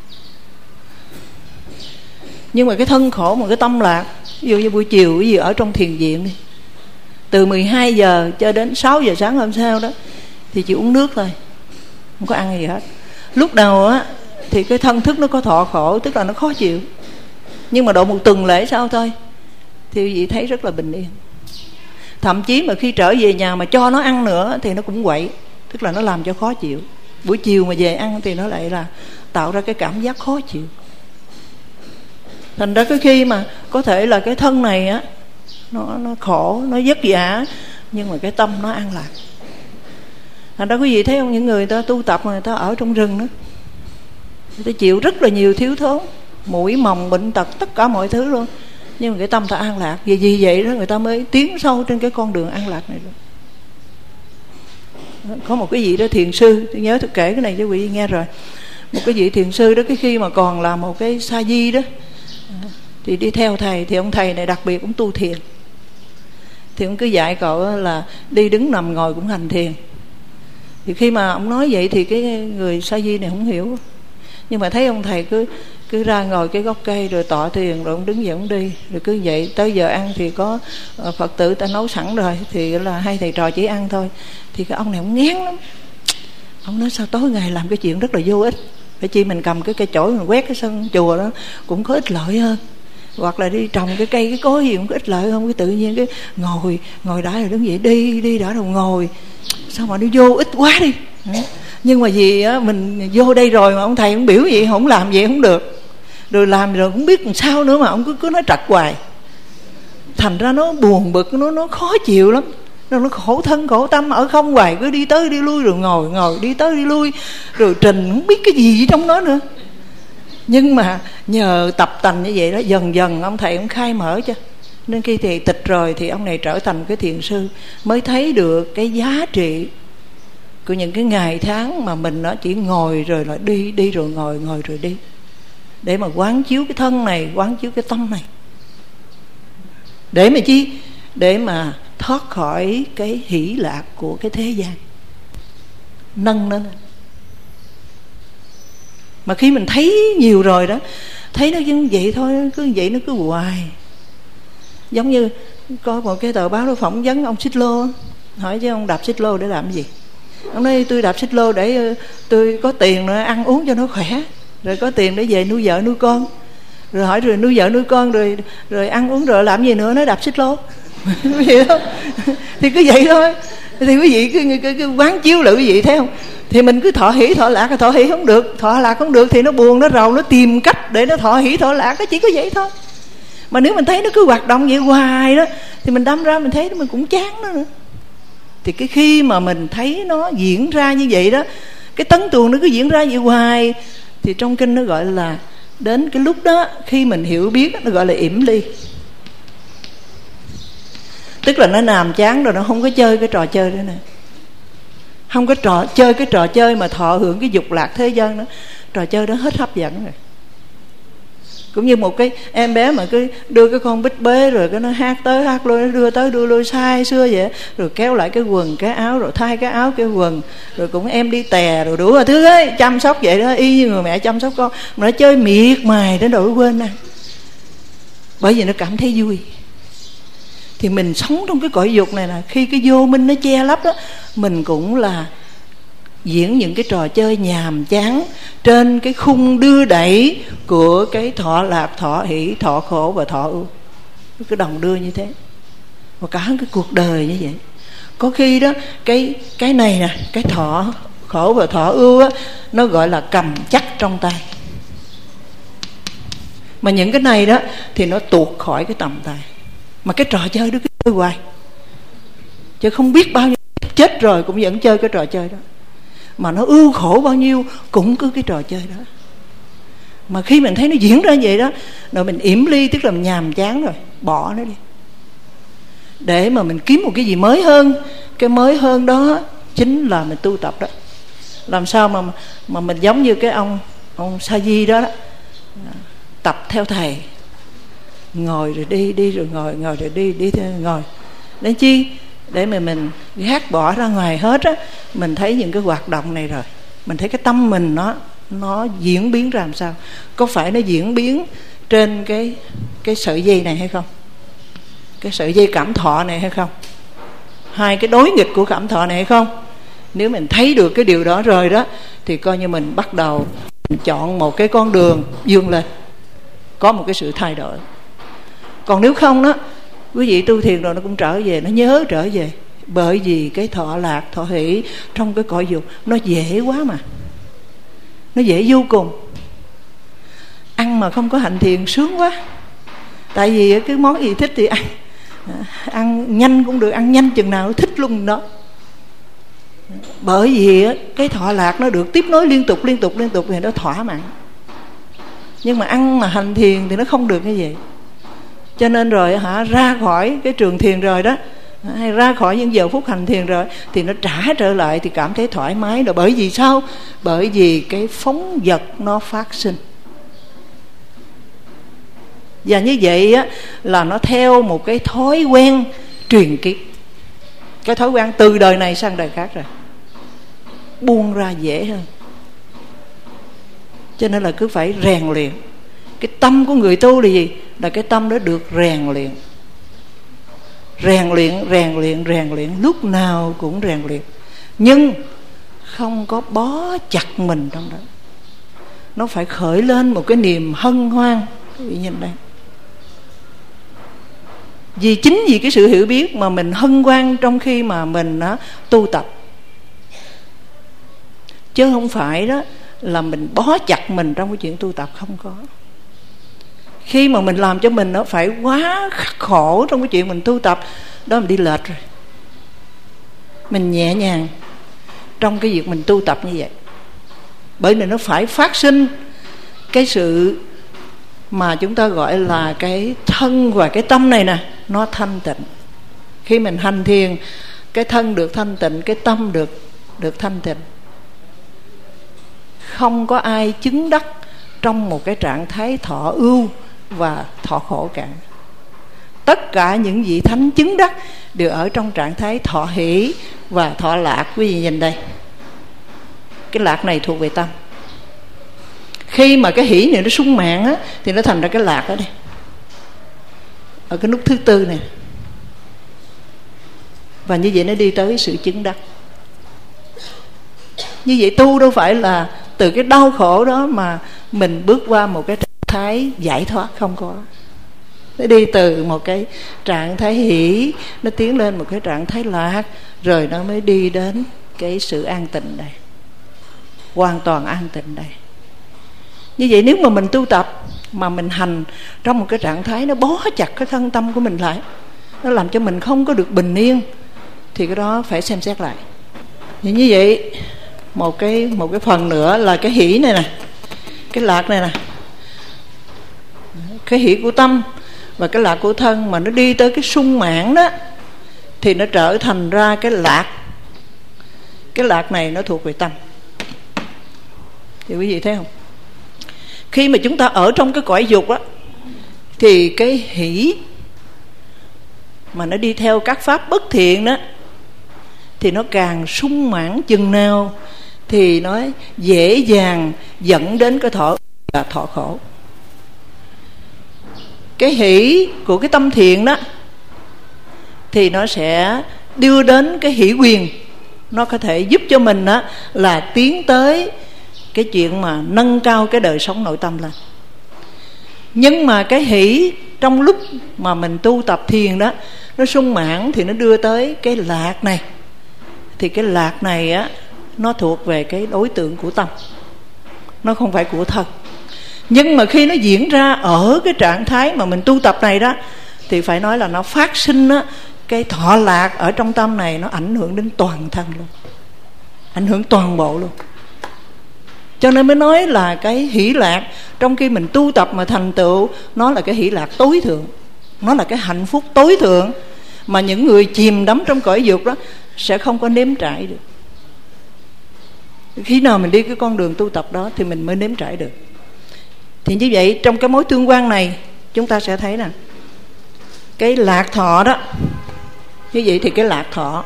Speaker 1: Nhưng mà cái thân khổ mà cái tâm lạc. Ví dụ như buổi chiều cái gì ở trong thiền viện đi, từ mười hai giờ cho đến sáu giờ sáng hôm sau đó thì chỉ uống nước thôi, không có ăn gì hết. Lúc đầu á thì cái thân thức nó có thọ khổ, tức là nó khó chịu. Nhưng mà độ một tuần lễ sau thôi thì quý vị thấy rất là bình yên. Thậm chí mà khi trở về nhà mà cho nó ăn nữa thì nó cũng quậy, tức là nó làm cho khó chịu. Buổi chiều mà về ăn thì nó lại là tạo ra cái cảm giác khó chịu. Thành ra cái khi mà có thể là cái thân này á nó, nó khổ, nó vất vả, nhưng mà cái tâm nó an lạc. Thành ra quý vị thấy không, những người ta tu tập mà người ta ở trong rừng đó, người ta chịu rất là nhiều thiếu thốn, mũi mồng, bệnh tật, tất cả mọi thứ luôn, nhưng mà cái tâm ta an lạc. Vì vì vậy đó người ta mới tiến sâu trên cái con đường an lạc này được. Có một cái vị đó thiền sư, tôi nhớ tôi kể cái này cho quý vị nghe rồi. Một cái vị thiền sư đó, cái khi mà còn là một cái sa di đó thì đi theo thầy, thì ông thầy này đặc biệt cũng tu thiền. Thì ông cứ dạy cậu là đi đứng nằm ngồi cũng hành thiền. Thì khi mà ông nói vậy thì cái người sa di này không hiểu, nhưng mà thấy ông thầy cứ cứ ra ngồi cái gốc cây rồi tọa thiền, rồi ông đứng dậy ông đi, rồi cứ vậy tới giờ ăn thì có Phật tử ta nấu sẵn rồi, thì là hai thầy trò chỉ ăn thôi. Thì cái ông này ông ngán lắm, ông nói sao tối ngày làm cái chuyện rất là vô ích, phải chi mình cầm cái cây chổi mình quét cái sân chùa đó cũng có ích lợi hơn, hoặc là đi trồng cái cây cái cối gì cũng có ích lợi không. Cái tự nhiên cái ngồi ngồi đã rồi đứng dậy đi đi đã rồi ngồi, sao mà nó vô ích quá đi. Nhưng mà vì á, mình vô đây rồi mà ông thầy cũng biểu vậy, không làm vậy không được, rồi làm rồi cũng biết làm sao nữa mà ông cứ cứ nói trật hoài. Thành ra nó buồn bực, nó nó khó chịu lắm, nó nó khổ thân khổ tâm, ở không hoài, cứ đi tới đi lui rồi ngồi ngồi đi tới đi lui, rồi trình không biết cái gì trong đó nữa. Nhưng mà nhờ tập tành như vậy đó, dần dần ông thầy cũng khai mở cho, nên khi thầy tịch rồi thì ông này trở thành cái thiền sư, mới thấy được cái giá trị của những cái ngày tháng mà mình nó chỉ ngồi rồi lại đi, đi rồi ngồi, ngồi rồi đi, để mà quán chiếu cái thân này, quán chiếu cái tâm này, để mà chi, để mà thoát khỏi cái hỷ lạc của cái thế gian, nâng nó lên. Mà khi mình thấy nhiều rồi đó, thấy nó như vậy thôi, cứ vậy nó cứ hoài. Giống như có một cái tờ báo nó phỏng vấn ông xích lô, hỏi chứ ông đạp xích lô để làm cái gì. Ông nói tôi đạp xích lô để tôi có tiền nữa ăn uống cho nó khỏe, rồi có tiền để về nuôi vợ nuôi con. Rồi hỏi rồi nuôi vợ nuôi con rồi rồi ăn uống rồi làm gì nữa, nói đạp xích lô. Vậy đó. Thì cứ vậy thôi. Thì quý vị cứ, cứ, cứ quán chiếu lại quý vị thấy không? Thì mình cứ thọ hỷ thọ lạc, thọ hỷ không được, thọ lạc không được thì nó buồn, nó rầu, nó tìm cách để nó thọ hỷ thọ lạc, nó chỉ có vậy thôi. Mà nếu mình thấy nó cứ hoạt động vậy hoài đó, thì mình đâm ra mình thấy mình cũng chán nó nữa. Thì cái khi mà mình thấy nó diễn ra như vậy đó, cái tấn tuồng nó cứ diễn ra vậy hoài, thì trong kinh nó gọi là đến cái lúc đó khi mình hiểu biết, nó gọi là yểm ly. Tức là nó nhàm chán rồi, nó không có chơi cái trò chơi đó nữa, không có trò chơi cái trò chơi mà thọ hưởng cái dục lạc thế gian đó, trò chơi đó hết hấp dẫn rồi. Cũng như một cái em bé mà cứ đưa cái con bích bế rồi cái nó hát tới hát lui, nó đưa tới đưa lui sai xưa vậy, rồi kéo lại cái quần cái áo, rồi thay cái áo cái quần, rồi cũng em đi tè rồi đủ rồi thứ ấy, chăm sóc vậy đó, y như người mẹ chăm sóc con, mà nó chơi miệt mài đến độ quên nè, bởi vì nó cảm thấy vui. Thì mình sống trong cái cõi dục này là khi cái vô minh nó che lấp đó, mình cũng là diễn những cái trò chơi nhàm chán trên cái khung đưa đẩy của cái thọ lạc, thọ hỷ, thọ khổ và thọ ưu. Cái đồng đưa như thế, và cả cái cuộc đời như vậy. Có khi đó cái cái này nè, cái thọ khổ và thọ ưu á, nó gọi là cầm chắc trong tay. Mà những cái này đó thì nó tuột khỏi cái tầm tay. Mà cái trò chơi đó cứ chơi hoài, chứ không biết bao nhiêu chết rồi cũng vẫn chơi cái trò chơi đó. Mà nó ưu khổ bao nhiêu cũng cứ cái trò chơi đó. Mà khi mình thấy nó diễn ra vậy đó, rồi mình yểm ly, tức là mình nhàm chán rồi, bỏ nó đi, để mà mình kiếm một cái gì mới hơn. Cái mới hơn đó chính là mình tu tập đó. Làm sao mà mà mình giống như cái ông ông Sa Di đó, đó, tập theo thầy, ngồi rồi đi, đi rồi ngồi, ngồi rồi đi, đi rồi ngồi. Để chi? Để mà mình gác bỏ ra ngoài hết á. Mình thấy những cái hoạt động này rồi, mình thấy cái tâm mình nó nó diễn biến ra làm sao. Có phải nó diễn biến trên cái cái sợi dây này hay không? Cái sợi dây cảm thọ này hay không? Hai cái đối nghịch của cảm thọ này hay không? Nếu mình thấy được cái điều đó rồi đó, thì coi như mình bắt đầu mình chọn một cái con đường vươn lên, có một cái sự thay đổi. Còn nếu không đó, quý vị tu thiền rồi nó cũng trở về, nó nhớ trở về. Bởi vì cái thọ lạc, thọ hỷ trong cái cõi dục nó dễ quá mà. Nó dễ vô cùng. Ăn mà không có hành thiền sướng quá. Tại vì cái món gì thích thì ăn. Ăn nhanh cũng được, ăn nhanh chừng nào thích luôn đó. Bởi vì cái thọ lạc nó được tiếp nối liên tục, liên tục, liên tục thì nó thỏa mãn. Nhưng mà ăn mà hành thiền thì nó không được như vậy. Cho nên rồi hả, ra khỏi cái trường thiền rồi đó, hay ra khỏi những giờ phút hành thiền rồi, thì nó trả trở lại thì cảm thấy thoải mái. Là bởi vì sao? Bởi vì cái phóng dật nó phát sinh. Và như vậy á, là nó theo một cái thói quen truyền kiếp. Cái thói quen từ đời này sang đời khác rồi, buông ra dễ hơn. Cho nên là cứ phải rèn luyện. Cái tâm của người tu là gì? Là cái tâm đó được rèn luyện. Rèn luyện, rèn luyện, rèn luyện, lúc nào cũng rèn luyện. Nhưng không có bó chặt mình trong đó. Nó phải khởi lên một cái niềm hân hoan. Quý vị nhìn đây. Vì chính vì cái sự hiểu biết mà mình hân hoan trong khi mà mình uh, tu tập. Chứ không phải đó là mình bó chặt mình trong cái chuyện tu tập, không có. Khi mà mình làm cho mình nó phải quá khắc khổ trong cái chuyện mình tu tập, đó mình đi lệch rồi. Mình nhẹ nhàng trong cái việc mình tu tập như vậy. Bởi vì nó phải phát sinh cái sự mà chúng ta gọi là cái thân và cái tâm này nè, nó thanh tịnh. Khi mình hành thiền, cái thân được thanh tịnh, cái tâm được được thanh tịnh. Không có ai chứng đắc trong một cái trạng thái thọ ưu và thọ khổ cả. Tất cả những vị thánh chứng đắc đều ở trong trạng thái thọ hỷ và thọ lạc. Quý vị nhìn đây, cái lạc này thuộc về tâm. Khi mà cái hỷ này nó sung mãn á, thì nó thành ra cái lạc ở đây, ở cái nút thứ tư này. Và như vậy nó đi tới sự chứng đắc. Như vậy tu đâu phải là từ cái đau khổ đó mà mình bước qua một cái trạng thái giải thoát, không có. Nó đi từ một cái trạng thái hỷ, nó tiến lên một cái trạng thái lạc, rồi nó mới đi đến cái sự an tịnh đây, hoàn toàn an tịnh đây. Như vậy nếu mà mình tu tập mà mình hành trong một cái trạng thái nó bó chặt cái thân tâm của mình lại, nó làm cho mình không có được bình yên, thì cái đó phải xem xét lại. Thì như vậy một cái một cái phần nữa là cái hỷ này nè, cái lạc này nè, cái hỷ của tâm và cái lạc của thân mà nó đi tới cái sung mãn đó, thì nó trở thành ra cái lạc. Cái lạc này nó thuộc về tâm. Thì quý vị thấy không? Khi mà chúng ta ở trong cái cõi dục á, thì cái hỷ mà nó đi theo các pháp bất thiện đó, thì nó càng sung mãn chừng nào thì nó dễ dàng dẫn đến cái thọ và thọ khổ. Cái hỷ của cái tâm thiện đó thì nó sẽ đưa đến cái hỷ quyền. Nó có thể giúp cho mình đó là tiến tới cái chuyện mà nâng cao cái đời sống nội tâm lên. Nhưng mà cái hỷ trong lúc mà mình tu tập thiền đó, nó sung mãn thì nó đưa tới cái lạc này. Thì cái lạc này á nó thuộc về cái đối tượng của tâm, nó không phải của thân. Nhưng mà khi nó diễn ra ở cái trạng thái mà mình tu tập này đó, thì phải nói là nó phát sinh á, cái thọ lạc ở trong tâm này, nó ảnh hưởng đến toàn thân luôn, ảnh hưởng toàn bộ luôn. Cho nên mới nói là cái hỷ lạc trong khi mình tu tập mà thành tựu, nó là cái hỷ lạc tối thượng, nó là cái hạnh phúc tối thượng mà những người chìm đắm trong cõi dục đó sẽ không có nếm trải được. Khi nào mình đi cái con đường tu tập đó thì mình mới nếm trải được. Thì như vậy trong cái mối tương quan này chúng ta sẽ thấy nè, cái lạc thọ đó, như vậy thì cái lạc thọ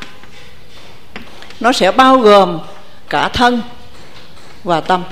Speaker 1: nó sẽ bao gồm cả thân và tâm.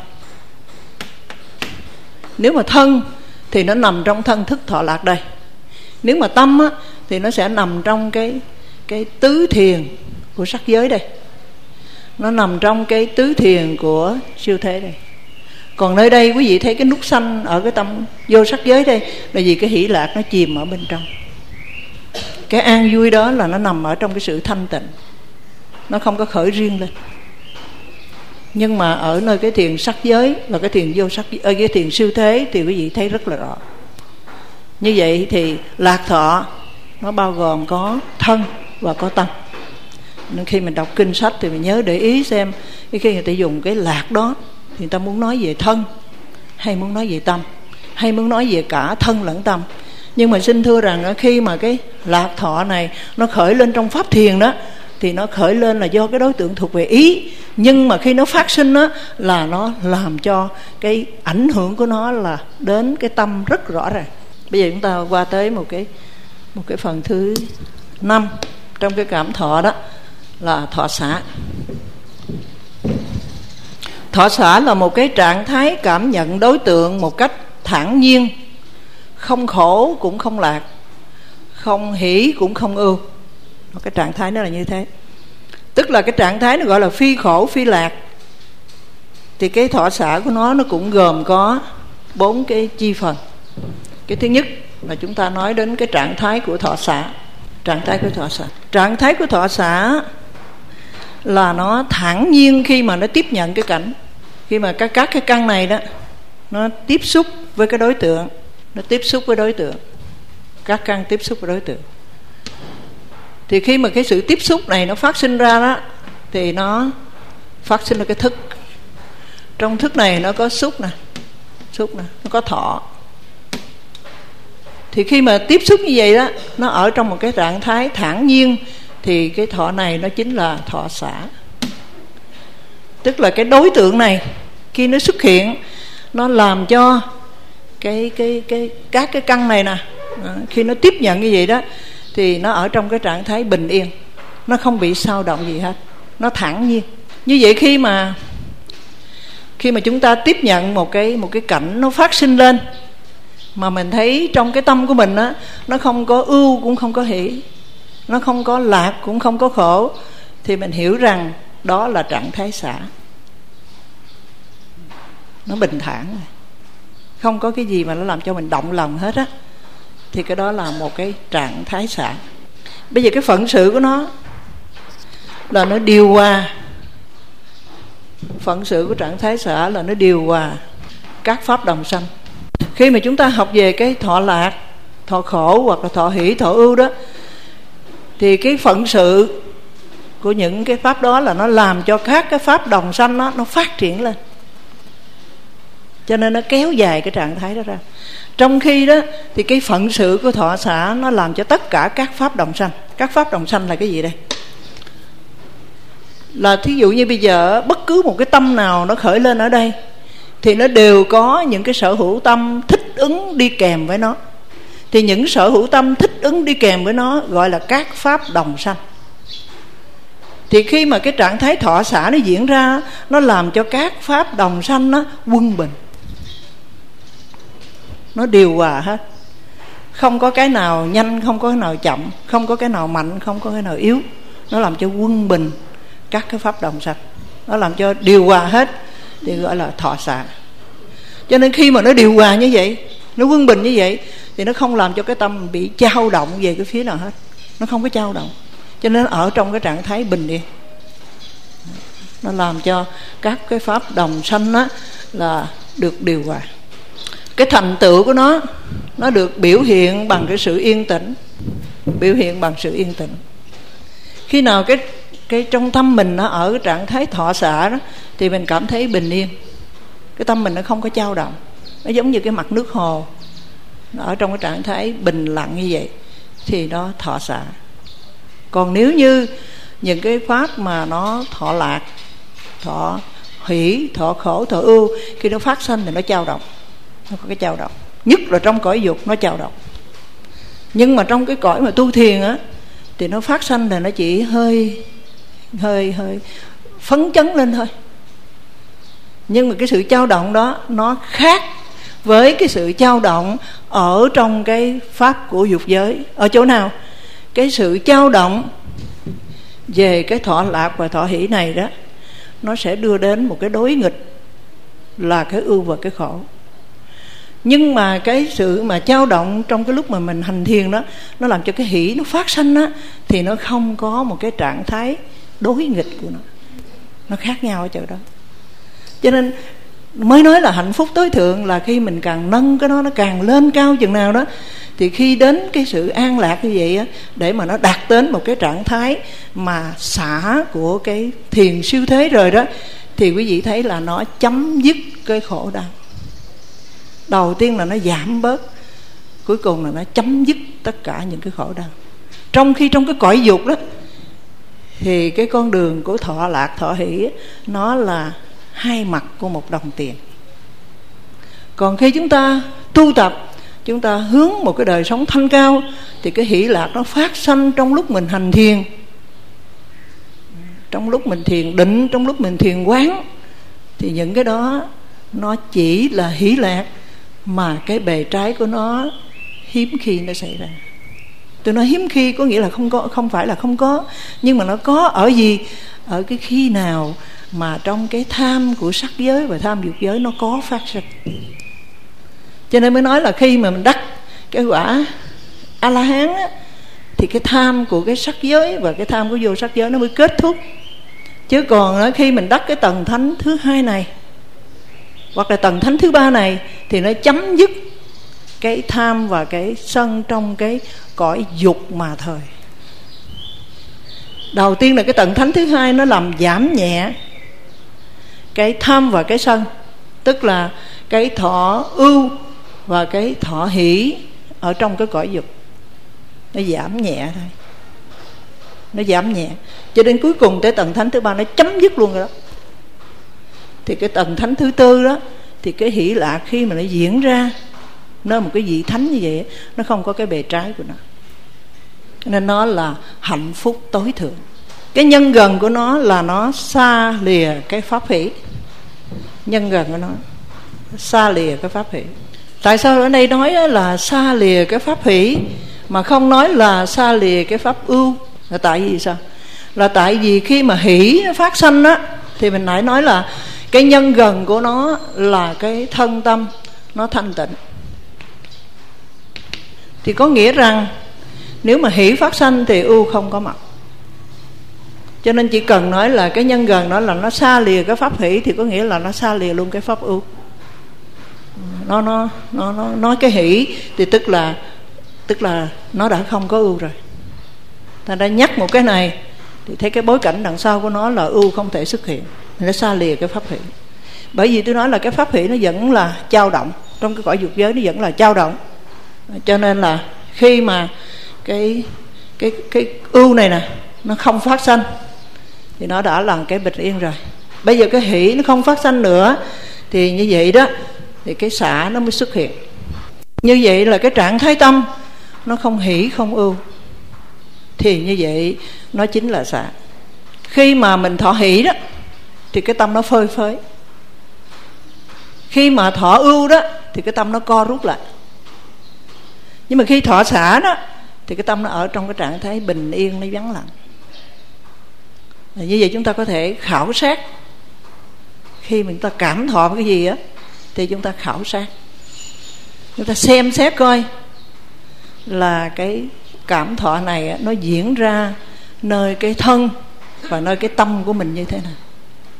Speaker 1: Nếu mà thân thì nó nằm trong thân thức thọ lạc đây. Nếu mà tâm á, thì nó sẽ nằm trong cái cái tứ thiền của sắc giới đây. Nó nằm trong cái tứ thiền của siêu thế đây. Còn nơi đây quý vị thấy cái nút xanh ở cái tâm vô sắc giới đây là vì cái hỷ lạc nó chìm ở bên trong. Cái an vui đó là nó nằm ở trong cái sự thanh tịnh, nó không có khởi riêng lên. Nhưng mà ở nơi cái thiền sắc giới và cái thiền vô sắc giới, cái thiền siêu thế thì quý vị thấy rất là rõ. Như vậy thì lạc thọ nó bao gồm có thân và có tâm. Nên khi mình đọc kinh sách thì mình nhớ để ý xem khi người ta dùng cái lạc đó thì người ta muốn nói về thân hay muốn nói về tâm, hay muốn nói về cả thân lẫn tâm. Nhưng mà xin thưa rằng khi mà cái lạc thọ này nó khởi lên trong pháp thiền đó, thì nó khởi lên là do cái đối tượng thuộc về ý. Nhưng mà khi nó phát sinh đó, là nó làm cho cái ảnh hưởng của nó là đến cái tâm rất rõ ràng. Bây giờ chúng ta qua tới một cái một cái phần thứ năm trong cái cảm thọ đó là thọ xả. Thọ xả là một cái trạng thái cảm nhận đối tượng một cách thản nhiên, không khổ cũng không lạc, không hỷ cũng không ưu. Cái trạng thái đó là như thế. Tức là cái trạng thái nó gọi là phi khổ phi lạc. Thì cái thọ xả của nó nó cũng gồm có bốn cái chi phần. Cái thứ nhất là chúng ta nói đến cái trạng thái của thọ xả. Trạng thái của thọ xả Trạng thái của thọ xả là nó thản nhiên khi mà nó tiếp nhận cái cảnh. Khi mà các, các cái căn này đó nó tiếp xúc với cái đối tượng, nó tiếp xúc với đối tượng, các căn tiếp xúc với đối tượng, thì khi mà cái sự tiếp xúc này nó phát sinh ra đó, thì nó phát sinh ra cái thức. Trong thức này nó có xúc nè, xúc nè, nó có thọ. Thì khi mà tiếp xúc như vậy đó, nó ở trong một cái trạng thái thản nhiên, thì cái thọ này nó chính là thọ xả. Tức là cái đối tượng này khi nó xuất hiện, nó làm cho cái cái cái các cái căn này nè, khi nó tiếp nhận như vậy đó, thì nó ở trong cái trạng thái bình yên, nó không bị xao động gì hết, nó thản nhiên. Như vậy khi mà khi mà chúng ta tiếp nhận một cái một cái cảnh nó phát sinh lên, mà mình thấy trong cái tâm của mình á, nó không có ưu cũng không có hỷ, nó không có lạc cũng không có khổ, thì mình hiểu rằng đó là trạng thái xả. Nó bình thản rồi, không có cái gì mà nó làm cho mình động lòng hết á, thì cái đó là một cái trạng thái xả. Bây giờ cái phận sự của nó là nó điều hòa. Phận sự của trạng thái xả là nó điều hòa các pháp đồng sanh. Khi mà chúng ta học về cái thọ lạc, thọ khổ hoặc là thọ hỷ, thọ ưu đó, thì cái phận sự của những cái pháp đó là nó làm cho các cái pháp đồng sanh đó, nó phát triển lên. Cho nên nó kéo dài cái trạng thái đó ra. Trong khi đó thì cái phận sự của thọ xả nó làm cho tất cả các pháp đồng sanh. Các pháp đồng sanh là cái gì đây? Là thí dụ như bây giờ bất cứ một cái tâm nào nó khởi lên ở đây, thì nó đều có những cái sở hữu tâm thích ứng đi kèm với nó. Thì những sở hữu tâm thích ứng đi kèm với nó gọi là các pháp đồng sanh. Thì khi mà cái trạng thái thọ xả nó diễn ra, nó làm cho các pháp đồng sanh nó quân bình, nó điều hòa hết. Không có cái nào nhanh, không có cái nào chậm, không có cái nào mạnh, không có cái nào yếu. Nó làm cho quân bình các cái pháp đồng sanh, nó làm cho điều hòa hết, thì gọi là thọ xả. Cho nên khi mà nó điều hòa như vậy, nó quân bình như vậy, thì nó không làm cho cái tâm bị dao động về cái phía nào hết. Nó không có dao động, cho nên ở trong cái trạng thái bình yên. nó làm cho các cái pháp đồng sanh á là được điều hòa. Cái thành tựu của nó nó được biểu hiện bằng cái sự yên tĩnh, biểu hiện bằng sự yên tĩnh. Khi nào cái cái trong tâm mình nó ở cái trạng thái thọ xả đó, thì mình cảm thấy bình yên. Cái tâm mình nó không có dao động, nó giống như cái mặt nước hồ, nó ở trong cái trạng thái bình lặng như vậy thì nó thọ xả. Còn nếu như những cái pháp mà nó thọ lạc, thọ hỷ, thọ khổ, thọ ưu, khi nó phát sanh thì nó dao động, nó có cái dao động, nhất là trong cõi dục nó dao động. Nhưng mà trong cái cõi mà tu thiền á thì nó phát sanh là nó chỉ hơi hơi hơi phấn chấn lên thôi. Nhưng mà cái sự dao động đó nó khác với cái sự dao động ở trong cái pháp của dục giới. Ở chỗ nào? Cái sự dao động về cái thọ lạc và thọ hỷ này đó, nó sẽ đưa đến một cái đối nghịch là cái ưu và cái khổ. Nhưng mà cái sự mà dao động trong cái lúc mà mình hành thiền đó, nó làm cho cái hỷ nó phát sanh á, thì nó không có một cái trạng thái đối nghịch của nó. Nó khác nhau ở chỗ đó. Cho nên mới nói là hạnh phúc tối thượng là khi mình càng nâng cái đó, nó càng lên cao chừng nào đó, thì khi đến cái sự an lạc như vậy á, để mà nó đạt đến một cái trạng thái mà xả của cái thiền siêu thế rồi đó, thì quý vị thấy là nó chấm dứt cái khổ đau. Đầu tiên là nó giảm bớt, cuối cùng là nó chấm dứt tất cả những cái khổ đau. Trong khi trong cái cõi dục đó, thì cái con đường của thọ lạc thọ hỷ nó là hai mặt của một đồng tiền. Còn khi chúng ta tu tập, chúng ta hướng một cái đời sống thanh cao, thì cái hỷ lạc nó phát sanh trong lúc mình hành thiền, trong lúc mình thiền định, trong lúc mình thiền quán. Thì những cái đó nó chỉ là hỷ lạc, mà cái bề trái của nó hiếm khi nó xảy ra. Tôi nói hiếm khi có nghĩa là không có, không phải là không có, nhưng mà nó có ở gì? Ở cái khi nào mà trong cái tham của sắc giới và tham dục giới nó có phát sinh. Cho nên mới nói là khi mà mình đắc cái quả A-la-hán á, thì cái tham của cái sắc giới và cái tham của vô sắc giới nó mới kết thúc. Chứ còn đó, khi mình đắc cái tầng thánh thứ hai này hoặc là tầng thánh thứ ba này, thì nó chấm dứt cái tham và cái sân trong cái cõi dục mà thôi. Đầu tiên là cái tầng thánh thứ hai, nó làm giảm nhẹ cái tham và cái sân, tức là cái thọ ưu và cái thọ hỷ ở trong cái cõi dục. Nó giảm nhẹ thôi, nó giảm nhẹ cho đến cuối cùng tới tầng thánh thứ ba nó chấm dứt luôn rồi đó. Thì cái tầng thánh thứ tư đó, thì cái hỷ lạc khi mà nó diễn ra nơi một cái vị thánh như vậy, nó không có cái bề trái của nó, nên nó là hạnh phúc tối thượng. Cái nhân gần của nó là nó xa lìa cái pháp hỷ. Nhân gần của nó xa lìa cái pháp hỷ. Tại sao ở đây nói là xa lìa cái pháp hỷ mà không nói là xa lìa cái pháp ưu? Là tại vì sao? Là tại vì khi mà hỷ nó phát sanh á, thì mình nãy nói là cái nhân gần của nó là cái thân tâm nó thanh tịnh. Thì có nghĩa rằng nếu mà hỷ phát sanh thì ưu không có mặt. Cho nên chỉ cần nói là cái nhân gần đó là nó xa lìa cái pháp hỷ, thì có nghĩa là nó xa lìa luôn cái pháp ưu. Nó nó nó nó nói cái hỷ thì tức là tức là nó đã không có ưu rồi. Ta đã nhắc một cái này thì thấy cái bối cảnh đằng sau của nó là ưu không thể xuất hiện, nó xa lìa cái pháp hỷ. Bởi vì tôi nói là cái pháp hỷ nó vẫn là dao động, trong cái cõi dục giới nó vẫn là dao động. Cho nên là khi mà cái cái cái ưu này nè nó không phát sanh thì nó đã là cái bình yên rồi. Bây giờ cái hỷ nó không phát sanh nữa, thì như vậy đó thì cái xả nó mới xuất hiện. Như vậy là cái trạng thái tâm nó không hỷ không ưu, thì như vậy nó chính là xả. Khi mà mình thọ hỷ đó thì cái tâm nó phơi phới. Khi mà thọ ưu đó thì cái tâm nó co rút lại. Nhưng mà khi thọ xả đó thì cái tâm nó ở trong cái trạng thái bình yên, nó vắng lặng. Như vậy chúng ta có thể khảo sát. Khi mình ta cảm thọ cái gì á thì chúng ta khảo sát, chúng ta xem xét coi là cái cảm thọ này nó diễn ra nơi cái thân và nơi cái tâm của mình như thế nào.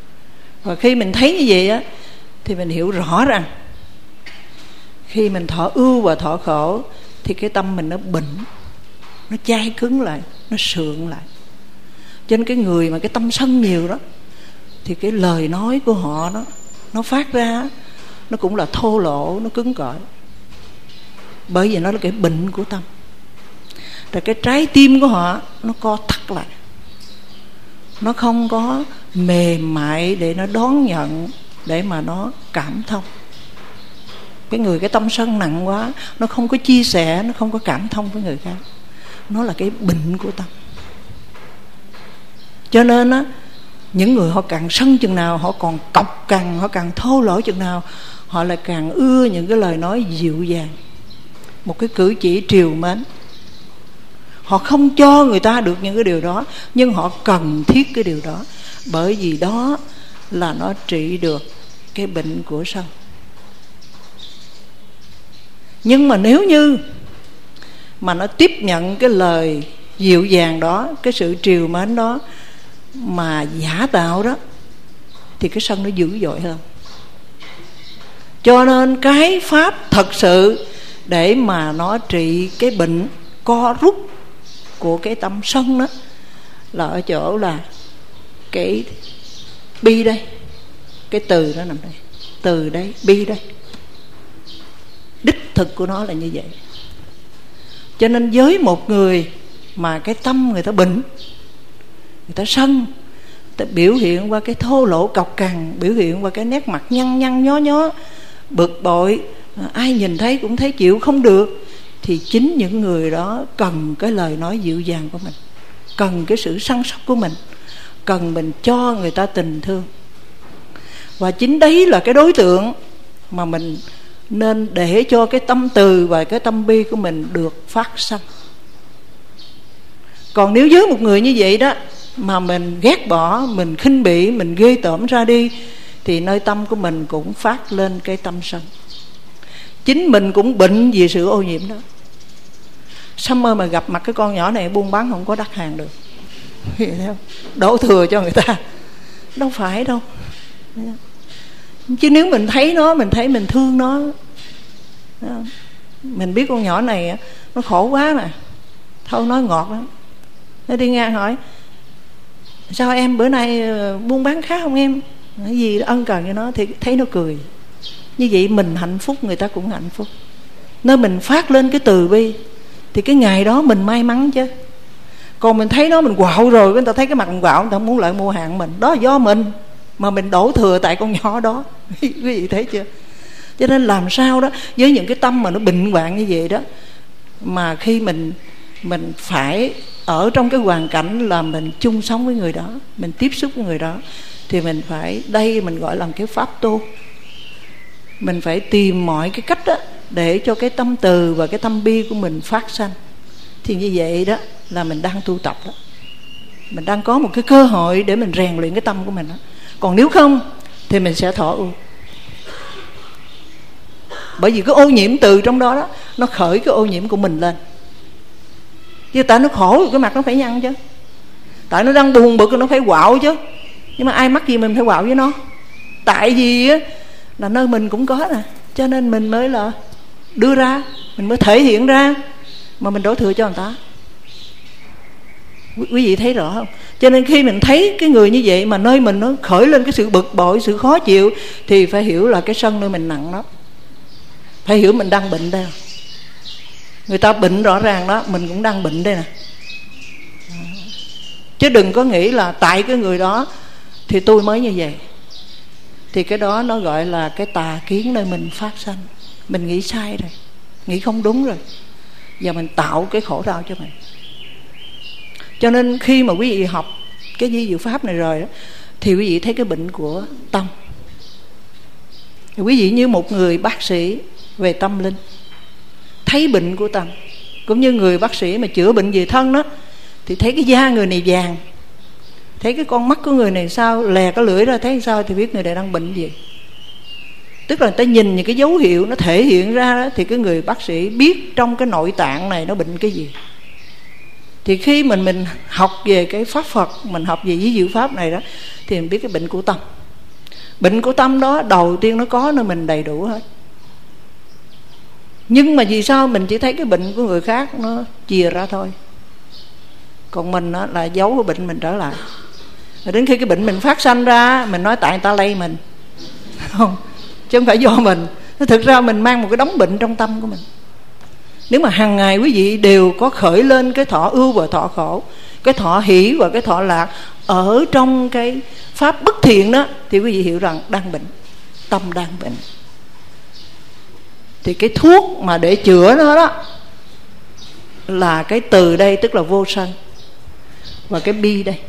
Speaker 1: Và khi mình thấy như vậy á, thì mình hiểu rõ rằng khi mình thọ ưu và thọ khổ thì cái tâm mình nó bệnh, nó chai cứng lại, nó sượng lại. Cho nên cái người mà cái tâm sân nhiều đó, thì cái lời nói của họ đó, nó phát ra nó cũng là thô lỗ, nó cứng cỏi. Bởi vì nó là cái bệnh của tâm. Rồi cái trái tim của họ nó co thắt lại, nó không có mềm mại để nó đón nhận, để mà nó cảm thông. Cái người cái tâm sân nặng quá, nó không có chia sẻ, nó không có cảm thông với người khác. Nó là cái bệnh của tâm. Cho nên á, những người họ càng sân chừng nào, họ còn cọc cằn, họ càng thô lỗ chừng nào, họ lại càng ưa những cái lời nói dịu dàng, một cái cử chỉ trìu mến. Họ không cho người ta được những cái điều đó, nhưng họ cần thiết cái điều đó, bởi vì đó là nó trị được cái bệnh của sân. Nhưng mà nếu như mà nó tiếp nhận cái lời dịu dàng đó, cái sự trìu mến đó mà giả tạo đó, thì cái sân nó dữ dội hơn. Cho nên cái pháp thật sự để mà nó trị cái bệnh co rút của cái tâm sân đó là ở chỗ là cái bi đây, cái từ nó nằm đây, từ đây, bi đây. Đích thực của nó là như vậy. Cho nên với một người mà cái tâm người ta bệnh, người ta sân, người ta biểu hiện qua cái thô lỗ cọc cằn, biểu hiện qua cái nét mặt nhăn nhăn nhó nhó, bực bội, ai nhìn thấy cũng thấy chịu không được, thì chính những người đó cần cái lời nói dịu dàng của mình, cần cái sự săn sóc của mình, cần mình cho người ta tình thương. Và chính đấy là cái đối tượng mà mình nên để cho cái tâm từ và cái tâm bi của mình được phát sanh. Còn nếu với một người như vậy đó mà mình ghét bỏ, mình khinh bỉ, mình ghê tởm ra đi, thì nơi tâm của mình cũng phát lên cái tâm sân. Chính mình cũng bệnh vì sự ô nhiễm đó. Sớm mơ mà gặp mặt cái con nhỏ này buôn bán không có đắt hàng được, đổ thừa cho người ta. Đâu phải đâu. Chứ nếu mình thấy nó, mình thấy mình thương nó, mình biết con nhỏ này nó khổ quá mà, thôi nói ngọt lắm. Nó đi ngang hỏi: sao em bữa nay buôn bán khác không em? Cái gì ân cần cho nó, thì thấy nó cười. Như vậy mình hạnh phúc, người ta cũng hạnh phúc. Nơi mình phát lên cái từ bi thì cái ngày đó mình may mắn chứ. Còn mình thấy nó mình quạo rồi, người ta thấy cái mặt mình quạo, người ta không muốn lại mua hàng mình. Đó là do mình, mà mình đổ thừa tại con nhỏ đó. Quý vị thấy chưa? Cho nên làm sao đó, với những cái tâm mà nó bệnh hoạn như vậy đó, mà khi mình Mình phải ở trong cái hoàn cảnh là mình chung sống với người đó, mình tiếp xúc với người đó, thì mình phải, đây mình gọi là cái pháp tu. Mình phải tìm mọi cái cách đó để cho cái tâm từ và cái tâm bi của mình phát sanh. Thì như vậy đó là mình đang tu tập đó, mình đang có một cái cơ hội để mình rèn luyện cái tâm của mình đó. Còn nếu không thì mình sẽ thọ ưu. Bởi vì cái ô nhiễm từ trong đó đó, nó khởi cái ô nhiễm của mình lên. Chứ tại nó khổ cái mặt nó phải nhăn chứ, tại nó đang buồn bực nó phải quạo chứ. Nhưng mà ai mắc gì mình phải quạo với nó? Tại vì á, là nơi mình cũng có nè, cho nên mình mới là đưa ra, mình mới thể hiện ra, mà mình đổ thừa cho người ta. Quý vị thấy rõ không? Cho nên khi mình thấy cái người như vậy mà nơi mình nó khởi lên cái sự bực bội, sự khó chịu, thì phải hiểu là cái sân nơi mình nặng đó. Phải hiểu mình đang bệnh đây. Người ta bệnh rõ ràng đó, mình cũng đang bệnh đây nè. Chứ đừng có nghĩ là tại cái người đó thì tôi mới như vậy. Thì cái đó nó gọi là cái tà kiến nơi mình phát sanh. Mình nghĩ sai rồi, nghĩ không đúng rồi, và mình tạo cái khổ đau cho mình. Cho nên khi mà quý vị học cái di diệu pháp này rồi đó, thì quý vị thấy cái bệnh của tâm. Thì quý vị như một người bác sĩ về tâm linh, thấy bệnh của tâm. Cũng như người bác sĩ mà chữa bệnh về thân đó, thì thấy cái da người này vàng, thấy cái con mắt của người này sao, lè cái lưỡi ra thấy sao, thì biết người này đang bệnh gì. Tức là người ta nhìn những cái dấu hiệu nó thể hiện ra đó, thì cái người bác sĩ biết trong cái nội tạng này nó bệnh cái gì. Thì khi mình mình học về cái pháp Phật, mình học về di diệu pháp này đó, thì mình biết cái bệnh của tâm. Bệnh của tâm đó đầu tiên nó có nơi mình đầy đủ hết. Nhưng mà vì sao mình chỉ thấy cái bệnh của người khác nó chìa ra thôi, còn mình đó là giấu cái bệnh mình trở lại. Rồi đến khi cái bệnh mình phát sanh ra, mình nói tại người ta lây mình, không, chứ không phải do mình. Thực ra mình mang một cái đống bệnh trong tâm của mình. Nếu mà hàng ngày quý vị đều có khởi lên cái thọ ưu và thọ khổ, cái thọ hỷ và cái thọ lạc ở trong cái pháp bất thiện đó, thì quý vị hiểu rằng đang bệnh, tâm đang bệnh. Thì cái thuốc mà để chữa nó đó là cái từ đây, tức là vô sân, và cái bi đây.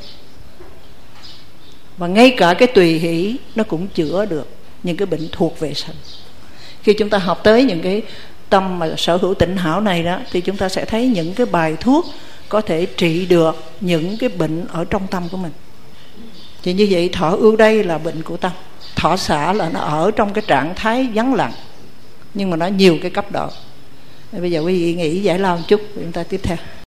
Speaker 1: Và ngay cả cái tùy hỷ nó cũng chữa được những cái bệnh thuộc về sân. Khi chúng ta học tới những cái tâm mà sở hữu tịnh hảo này đó, thì chúng ta sẽ thấy những cái bài thuốc có thể trị được những cái bệnh ở trong tâm của mình. Thì như vậy thọ ưu đây là bệnh của tâm. Thọ xả là nó ở trong cái trạng thái vắng lặng, nhưng mà nó nhiều cái cấp độ. Bây giờ quý vị nghĩ giải lao một chút, chúng ta tiếp theo.